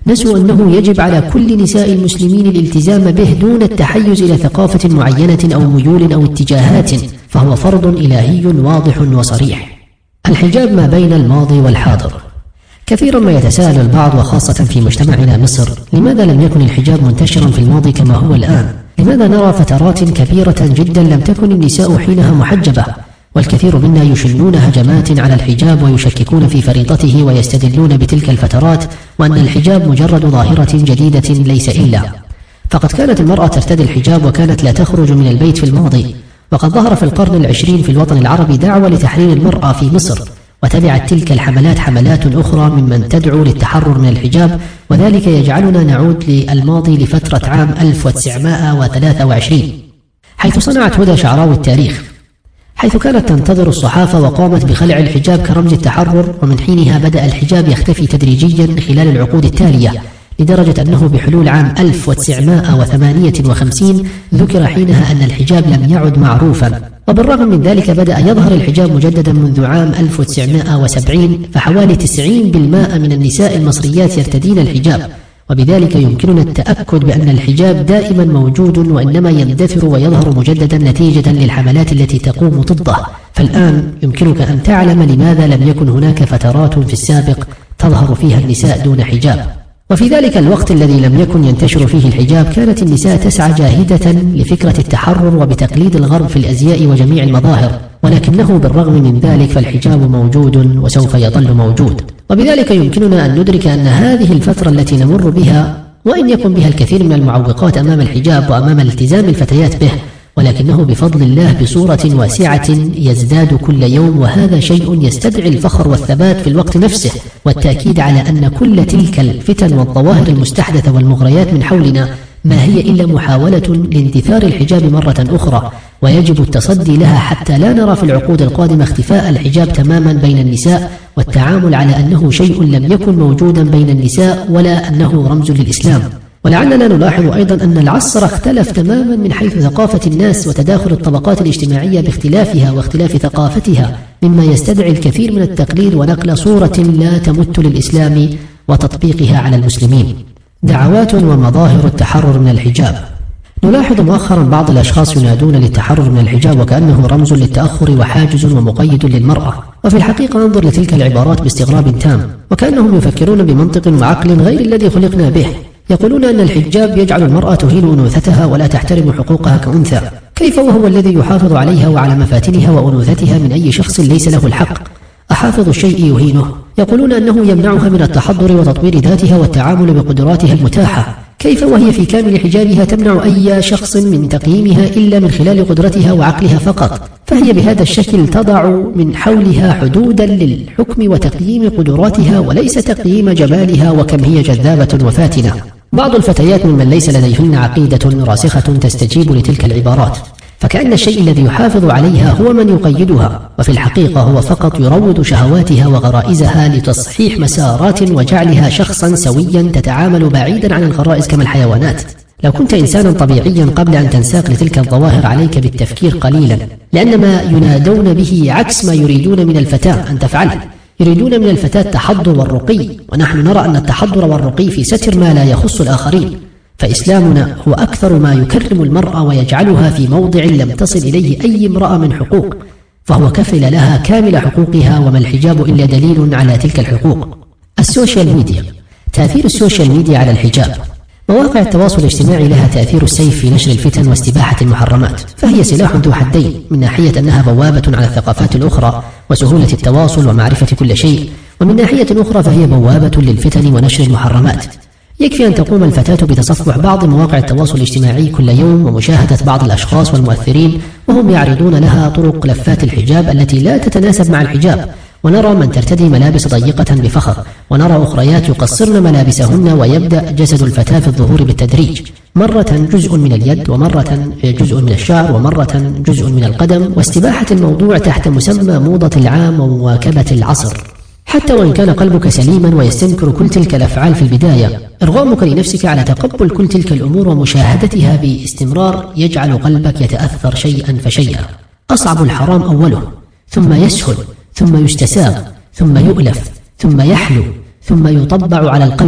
نسوا أنه يجب على كل نساء المسلمين الالتزام به دون التحيز إلى ثقافة معينة أو ميول أو اتجاهات، فهو فرض إلهي واضح وصريح. الحجاب ما بين الماضي والحاضر. كثيرا ما يتساءل البعض وخاصة في مجتمعنا مصر، لماذا لم يكن الحجاب منتشرا في الماضي كما هو الآن؟ لماذا نرى فترات كبيرة جدا لم تكن النساء حينها محجبة؟ والكثير منا يشنون هجمات على الحجاب ويشككون في فريضته ويستدلون بتلك الفترات وأن الحجاب مجرد ظاهرة جديدة ليس إلا. فقد كانت المرأة ترتدي الحجاب وكانت لا تخرج من البيت في الماضي، وقد ظهر في القرن العشرين في الوطن العربي دعوة لتحرير المرأة في مصر، وتبعت تلك الحملات حملات أخرى ممن تدعو للتحرر من الحجاب، وذلك يجعلنا نعود للماضي لفترة عام ألف وتسعمائة وثلاثة وعشرين، حيث صنعت هدى شعراوي التاريخ، حيث كانت تنتظر الصحافة وقامت بخلع الحجاب كرمز التحرر، ومن حينها بدأ الحجاب يختفي تدريجيا خلال العقود التالية، لدرجة أنه بحلول عام ألف وتسعمائة وثمانية وخمسين ذكر حينها أن الحجاب لم يعد معروفا. وبالرغم من ذلك بدأ يظهر الحجاب مجددا منذ عام ألف وتسعمائة وسبعين، فحوالي تسعين بالمئة من النساء المصريات يرتدين الحجاب، وبذلك يمكننا التأكد بأن الحجاب دائما موجود وإنما يندثر ويظهر مجددا نتيجة للحملات التي تقوم ضده. فالآن يمكنك أن تعلم لماذا لم يكن هناك فترات في السابق تظهر فيها النساء دون حجاب. وفي ذلك الوقت الذي لم يكن ينتشر فيه الحجاب كانت النساء تسعى جاهدة لفكرة التحرر وبتقليد الغرب في الأزياء وجميع المظاهر، ولكنه بالرغم من ذلك فالحجاب موجود وسوف يظل موجود. وبذلك يمكننا أن ندرك أن هذه الفترة التي نمر بها، وإن يكن بها الكثير من المعوقات أمام الحجاب وأمام التزام الفتيات به، ولكنه بفضل الله بصورة واسعة يزداد كل يوم، وهذا شيء يستدعي الفخر والثبات في الوقت نفسه، والتأكيد على أن كل تلك الفتن والظواهر المستحدثة والمغريات من حولنا ما هي إلا محاولة لاندثار الحجاب مرة أخرى، ويجب التصدي لها حتى لا نرى في العقود القادمة اختفاء الحجاب تماما بين النساء، والتعامل على أنه شيء لم يكن موجودا بين النساء ولا أنه رمز للإسلام. ولعلنا نلاحظ أيضا أن العصر اختلف تماما من حيث ثقافة الناس وتداخل الطبقات الاجتماعية باختلافها واختلاف ثقافتها، مما يستدعي الكثير من التقليد ونقل صورة لا تمت للإسلام وتطبيقها على المسلمين. دعوات ومظاهر التحرر من الحجاب. نلاحظ مؤخرا بعض الأشخاص ينادون للتحرر من الحجاب وكأنه رمز للتأخر وحاجز ومقيد للمرأة، وفي الحقيقة انظر لتلك العبارات باستغراب تام، وكأنهم يفكرون بمنطق وعقل غير الذي خلقنا به. يقولون أن الحجاب يجعل المرأة تهين أنوثتها ولا تحترم حقوقها كأنثى. كيف وهو الذي يحافظ عليها وعلى مفاتنها وأنوثتها من أي شخص ليس له الحق؟ أحافظ الشيء يهينه. يقولون أنه يمنعها من التحضر وتطوير ذاتها والتعامل بقدراتها المتاحة. كيف وهي في كامل حجابها تمنع أي شخص من تقييمها إلا من خلال قدرتها وعقلها فقط؟ فهي بهذا الشكل تضع من حولها حدودا للحكم وتقييم قدراتها وليس تقييم جمالها وكم هي جذابة وفاتنة. بعض الفتيات ممن ليس لديهن عقيدة راسخة تستجيب لتلك العبارات، فكأن الشيء الذي يحافظ عليها هو من يقيدها، وفي الحقيقة هو فقط يروض شهواتها وغرائزها لتصحيح مسارات وجعلها شخصا سويا تتعامل بعيدا عن الغرائز كما الحيوانات. لو كنت إنسانا طبيعيا قبل أن تنساق لتلك الظواهر عليك بالتفكير قليلا، لأن ما ينادون به عكس ما يريدون من الفتاة أن تفعله. يريدون من الفتاة التحضر والرقي، ونحن نرى أن التحضر والرقي في ستر ما لا يخص الآخرين. فإسلامنا هو أكثر ما يكرم المرأة ويجعلها في موضع لم تصل إليه أي امرأة من حقوق، فهو كفل لها كامل حقوقها، وما الحجاب إلا دليل على تلك الحقوق. السوشيال ميديا. تأثير السوشيال ميديا على الحجاب. مواقع التواصل الاجتماعي لها تأثير السيف في نشر الفتن واستباحة المحرمات، فهي سلاح ذو حدين، من ناحية أنها بوابة على الثقافات الأخرى وسهولة التواصل ومعرفة كل شيء، ومن ناحية أخرى فهي بوابة للفتن ونشر المحرمات. يكفي أن تقوم الفتاة بتصفح بعض مواقع التواصل الاجتماعي كل يوم ومشاهدة بعض الأشخاص والمؤثرين وهم يعرضون لها طرق لفات الحجاب التي لا تتناسب مع الحجاب، ونرى من ترتدي ملابس ضيقة بفخر، ونرى أخريات يقصرن ملابسهن ويبدأ جسد الفتاة في الظهور بالتدريج، مرة جزء من اليد ومرة جزء من الشعر ومرة جزء من القدم، واستباحة الموضوع تحت مسمى موضة العام ومواكبة العصر. حتى وإن كان قلبك سليما ويستنكر كل تلك الأفعال في البداية، إرغامك لنفسك على تقبل كل تلك الأمور ومشاهدتها باستمرار يجعل قلبك يتأثر شيئا فشيئا. أصعب الحرام أوله، ثم يسهل، ثم يستساغ، ثم يؤلف، ثم يحلو، ثم يطبع على القلب،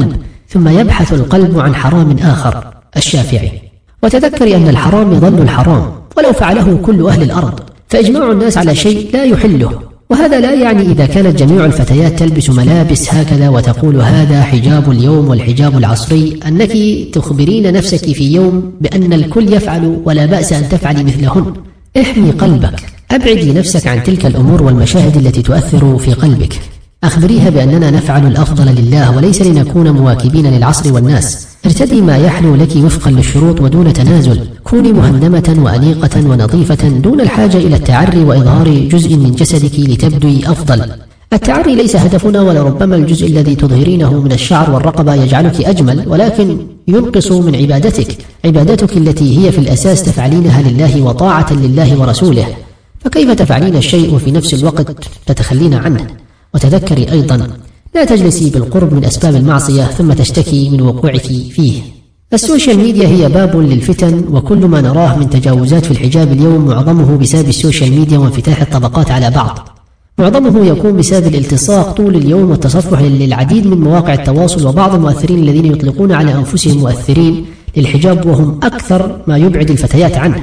ثم يبحث القلب عن حرام آخر. الشافعي. وتذكري أن الحرام يظل الحرام ولو فعله كل أهل الأرض، فإجماع الناس على شيء لا يحله، وهذا لا يعني إذا كانت جميع الفتيات تلبس ملابس هكذا وتقول هذا حجاب اليوم والحجاب العصري أنك تخبرين نفسك في يوم بأن الكل يفعل ولا بأس أن تفعلي مثلهن. احمي قلبك، أبعدي نفسك عن تلك الأمور والمشاهد التي تؤثر في قلبك. أخبريها بأننا نفعل الأفضل لله وليس لنكون مواكبين للعصر والناس. ارتدي ما يحلو لك وفقا للشروط ودون تنازل. كوني مهندمة وأنيقة ونظيفة دون الحاجة إلى التعري وإظهار جزء من جسدك لتبدوي أفضل. التعري ليس هدفنا، ولربما الجزء الذي تظهرينه من الشعر والرقبة يجعلك أجمل، ولكن ينقص من عبادتك، عبادتك التي هي في الأساس تفعلينها لله وطاعة لله ورسوله، فكيف تفعلين الشيء وفي نفس الوقت تتخلين عنه؟ وتذكري أيضا لا تجلسي بالقرب من أسباب المعصية ثم تشتكي من وقوعك فيه. السوشيال ميديا هي باب للفتن، وكل ما نراه من تجاوزات في الحجاب اليوم معظمه بسبب السوشيال ميديا وانفتاح الطبقات على بعض. معظمه يكون بسبب الالتصاق طول اليوم والتصفح للعديد من مواقع التواصل وبعض المؤثرين الذين يطلقون على أنفسهم مؤثرين للحجاب، وهم أكثر ما يبعد الفتيات عنه.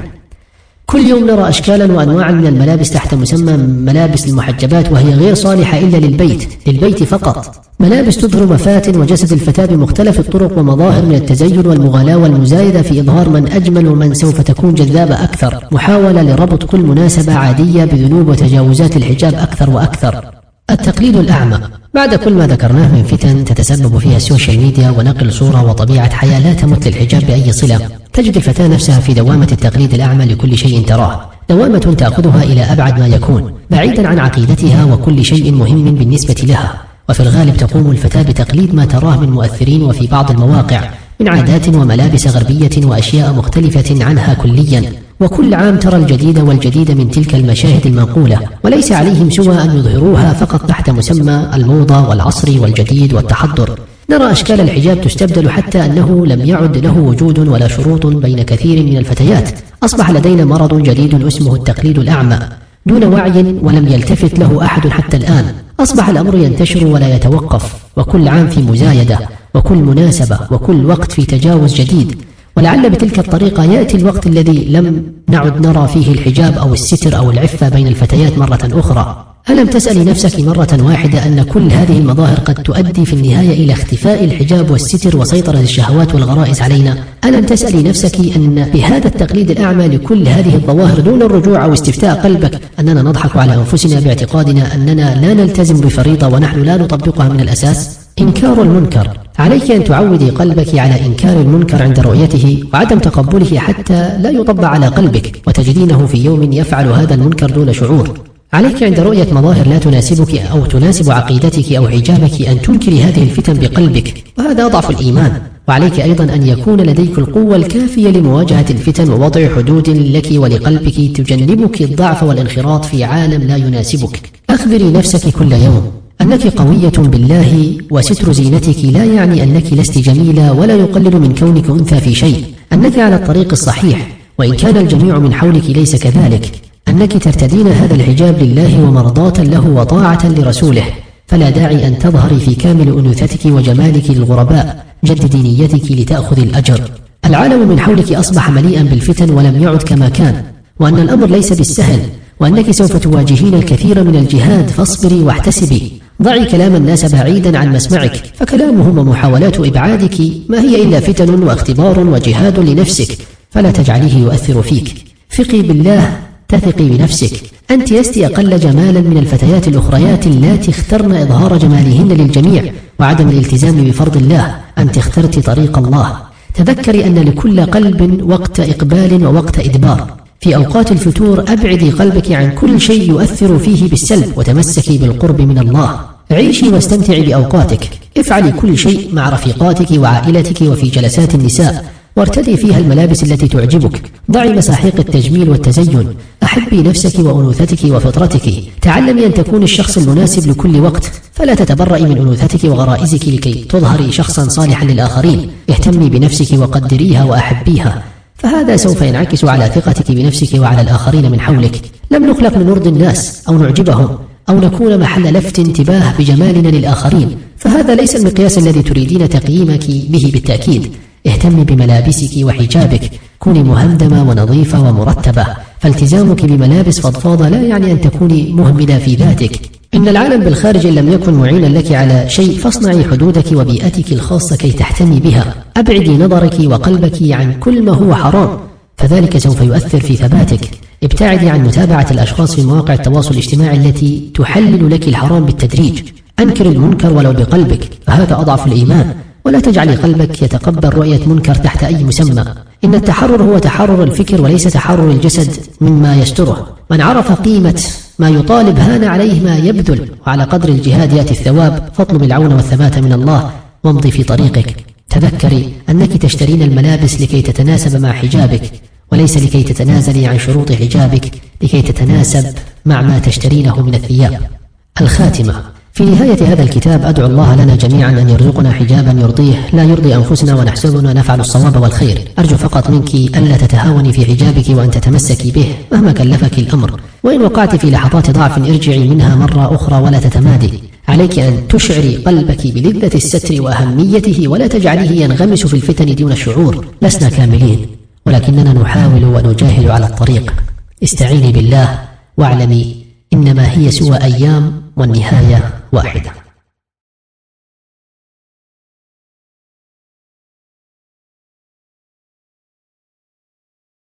كل يوم نرى أشكالا وأنواعا من الملابس تحت مسمى ملابس المحجبات، وهي غير صالحة إلا للبيت للبيت فقط. ملابس تظهر مفاتن وجسد الفتاة بمختلف الطرق ومظاهر من التزين والمغالاة والمزايدة في إظهار من أجمل ومن سوف تكون جذابة أكثر، محاولة لربط كل مناسبة عادية بذنوب وتجاوزات الحجاب أكثر وأكثر. التقليد الأعمى. بعد كل ما ذكرناه من فتن تتسبب فيها السوشيال ميديا ونقل صورة وطبيعة حياة لا تمت للحجاب بأي صلة، تجد الفتاة نفسها في دوامة التقليد الأعمى لكل شيء تراه، دوامة تأخذها إلى أبعد ما يكون بعيدا عن عقيدتها وكل شيء مهم بالنسبة لها. وفي الغالب تقوم الفتاة بتقليد ما تراه من مؤثرين وفي بعض المواقع من عادات وملابس غربية وأشياء مختلفة عنها كليا، وكل عام ترى الجديد والجديد من تلك المشاهد المنقولة، وليس عليهم سوى أن يظهروها فقط تحت مسمى الموضة والعصر والجديد والتحضر. نرى أشكال الحجاب تستبدل حتى أنه لم يعد له وجود ولا شروط بين كثير من الفتيات. أصبح لدينا مرض جديد اسمه التقليد الأعمى دون وعي ولم يلتفت له أحد حتى الآن. أصبح الأمر ينتشر ولا يتوقف، وكل عام في مزايدة، وكل مناسبة وكل وقت في تجاوز جديد. ولعل بتلك الطريقة يأتي الوقت الذي لم نعد نرى فيه الحجاب أو الستر أو العفة بين الفتيات مرة أخرى. ألم تسألي نفسك مرة واحدة أن كل هذه المظاهر قد تؤدي في النهاية إلى اختفاء الحجاب والستر وسيطرة الشهوات والغرائز علينا؟ ألم تسألي نفسك أن بهذا التقليد الأعمى لكل هذه الظواهر دون الرجوع أو استفتاء قلبك أننا نضحك على أنفسنا باعتقادنا أننا لا نلتزم بفريضة ونحن لا نطبقها من الأساس؟ إنكار المنكر. عليك أن تعودي قلبك على إنكار المنكر عند رؤيته وعدم تقبله حتى لا يطبع على قلبك وتجدينه في يوم يفعل هذا المنكر دون شعور. عليك عند رؤية مظاهر لا تناسبك أو تناسب عقيدتك أو حجابك أن تنكري هذه الفتن بقلبك، وهذا أضعف الإيمان. وعليك أيضا أن يكون لديك القوة الكافية لمواجهة الفتن ووضع حدود لك ولقلبك تجنبك الضعف والانخراط في عالم لا يناسبك. أخبري نفسك كل يوم أنك قوية بالله، وستر زينتك لا يعني أنك لست جميلة ولا يقلل من كونك أنثى في شيء، أنك على الطريق الصحيح وإن كان الجميع من حولك ليس كذلك، أنك ترتدين هذا الحجاب لله ومرضاة له وطاعة لرسوله، فلا داعي أن تظهري في كامل أنوثتك وجمالك للغرباء. جددي نيتك لتأخذ الأجر. العالم من حولك أصبح مليئا بالفتن ولم يعد كما كان، وأن الأمر ليس بالسهل، وأنك سوف تواجهين الكثير من الجهاد، فاصبري واحتسبي. ضعي كلام الناس بعيدا عن مسمعك، فكلامهم ومحاولات إبعادك ما هي إلا فتن واختبار وجهاد لنفسك، فلا تجعليه يؤثر فيك. ثقي بالله، تثقي بنفسك. أنت لست أقل جمالا من الفتيات الأخريات اللاتي اخترن إظهار جمالهن للجميع وعدم الالتزام بفرض الله. أنت اخترت طريق الله. تذكري أن لكل قلب وقت إقبال ووقت إدبار. في أوقات الفتور أبعدي قلبك عن كل شيء يؤثر فيه بالسلب وتمسكي بالقرب من الله. عيشي واستمتعي بأوقاتك. افعلي كل شيء مع رفيقاتك وعائلتك وفي جلسات النساء، وارتدي فيها الملابس التي تعجبك. ضعي مساحيق التجميل والتزين. أحبي نفسك وأنوثتك وفطرتك. تعلمي أن تكوني الشخص المناسب لكل وقت، فلا تتبرئي من أنوثتك وغرائزك لكي تظهري شخصا صالحا للآخرين. اهتمي بنفسك وقدريها وأحبيها، فهذا سوف ينعكس على ثقتك بنفسك وعلى الآخرين من حولك. لم نخلق لنرضي الناس أو نعجبهم أو نكون محل لفت انتباه بجمالنا للآخرين، فهذا ليس المقياس الذي تريدين تقييمك به بالتأكيد. اهتمي بملابسك وحجابك، كوني مهندمة ونظيفة ومرتبة، فالتزامك بملابس فضفاضة لا يعني أن تكوني مهملة في ذاتك. إن العالم بالخارج إن لم يكن معينا لك على شيء فاصنعي حدودك وبيئتك الخاصة كي تحتمي بها. أبعدي نظرك وقلبك عن كل ما هو حرام، فذلك سوف يؤثر في ثباتك. ابتعدي عن متابعة الأشخاص في مواقع التواصل الاجتماعي التي تحلل لك الحرام بالتدريج. أنكر المنكر ولو بقلبك، فهذا أضعف الإيمان. ولا تجعلي قلبك يتقبل رؤية منكر تحت أي مسمى. إن التحرر هو تحرر الفكر وليس تحرر الجسد مما يستره. من عرف قيمة ما يطالب هان عليه ما يبذل، وعلى قدر الجهاد يأتي الثواب. فاطلب العون والثبات من الله وامضي في طريقك. تذكري أنك تشترين الملابس لكي تتناسب مع حجابك، وليس لكي تتنازلي عن شروط حجابك لكي تتناسب مع ما تشترينه من الثياب. الخاتمة. في نهاية هذا الكتاب أدعو الله لنا جميعا أن يرزقنا حجابا يرضيه لا يرضي أنفسنا ونحسبنا نفعل الصواب والخير. أرجو فقط منك ألا تتهاوني في حجابك وأن تتمسكي به مهما كلفك الأمر، وإن وقعت في لحظات ضعف ارجعي منها مرة أخرى ولا تتمادي. عليك أن تشعري قلبك بلذة الستر وأهميته ولا تجعليه ينغمس في الفتن دون الشعور. لسنا كاملين، ولكننا نحاول ونجاهد على الطريق. استعيني بالله واعلمي إنما هي سوى أيام والنهاية واحدة.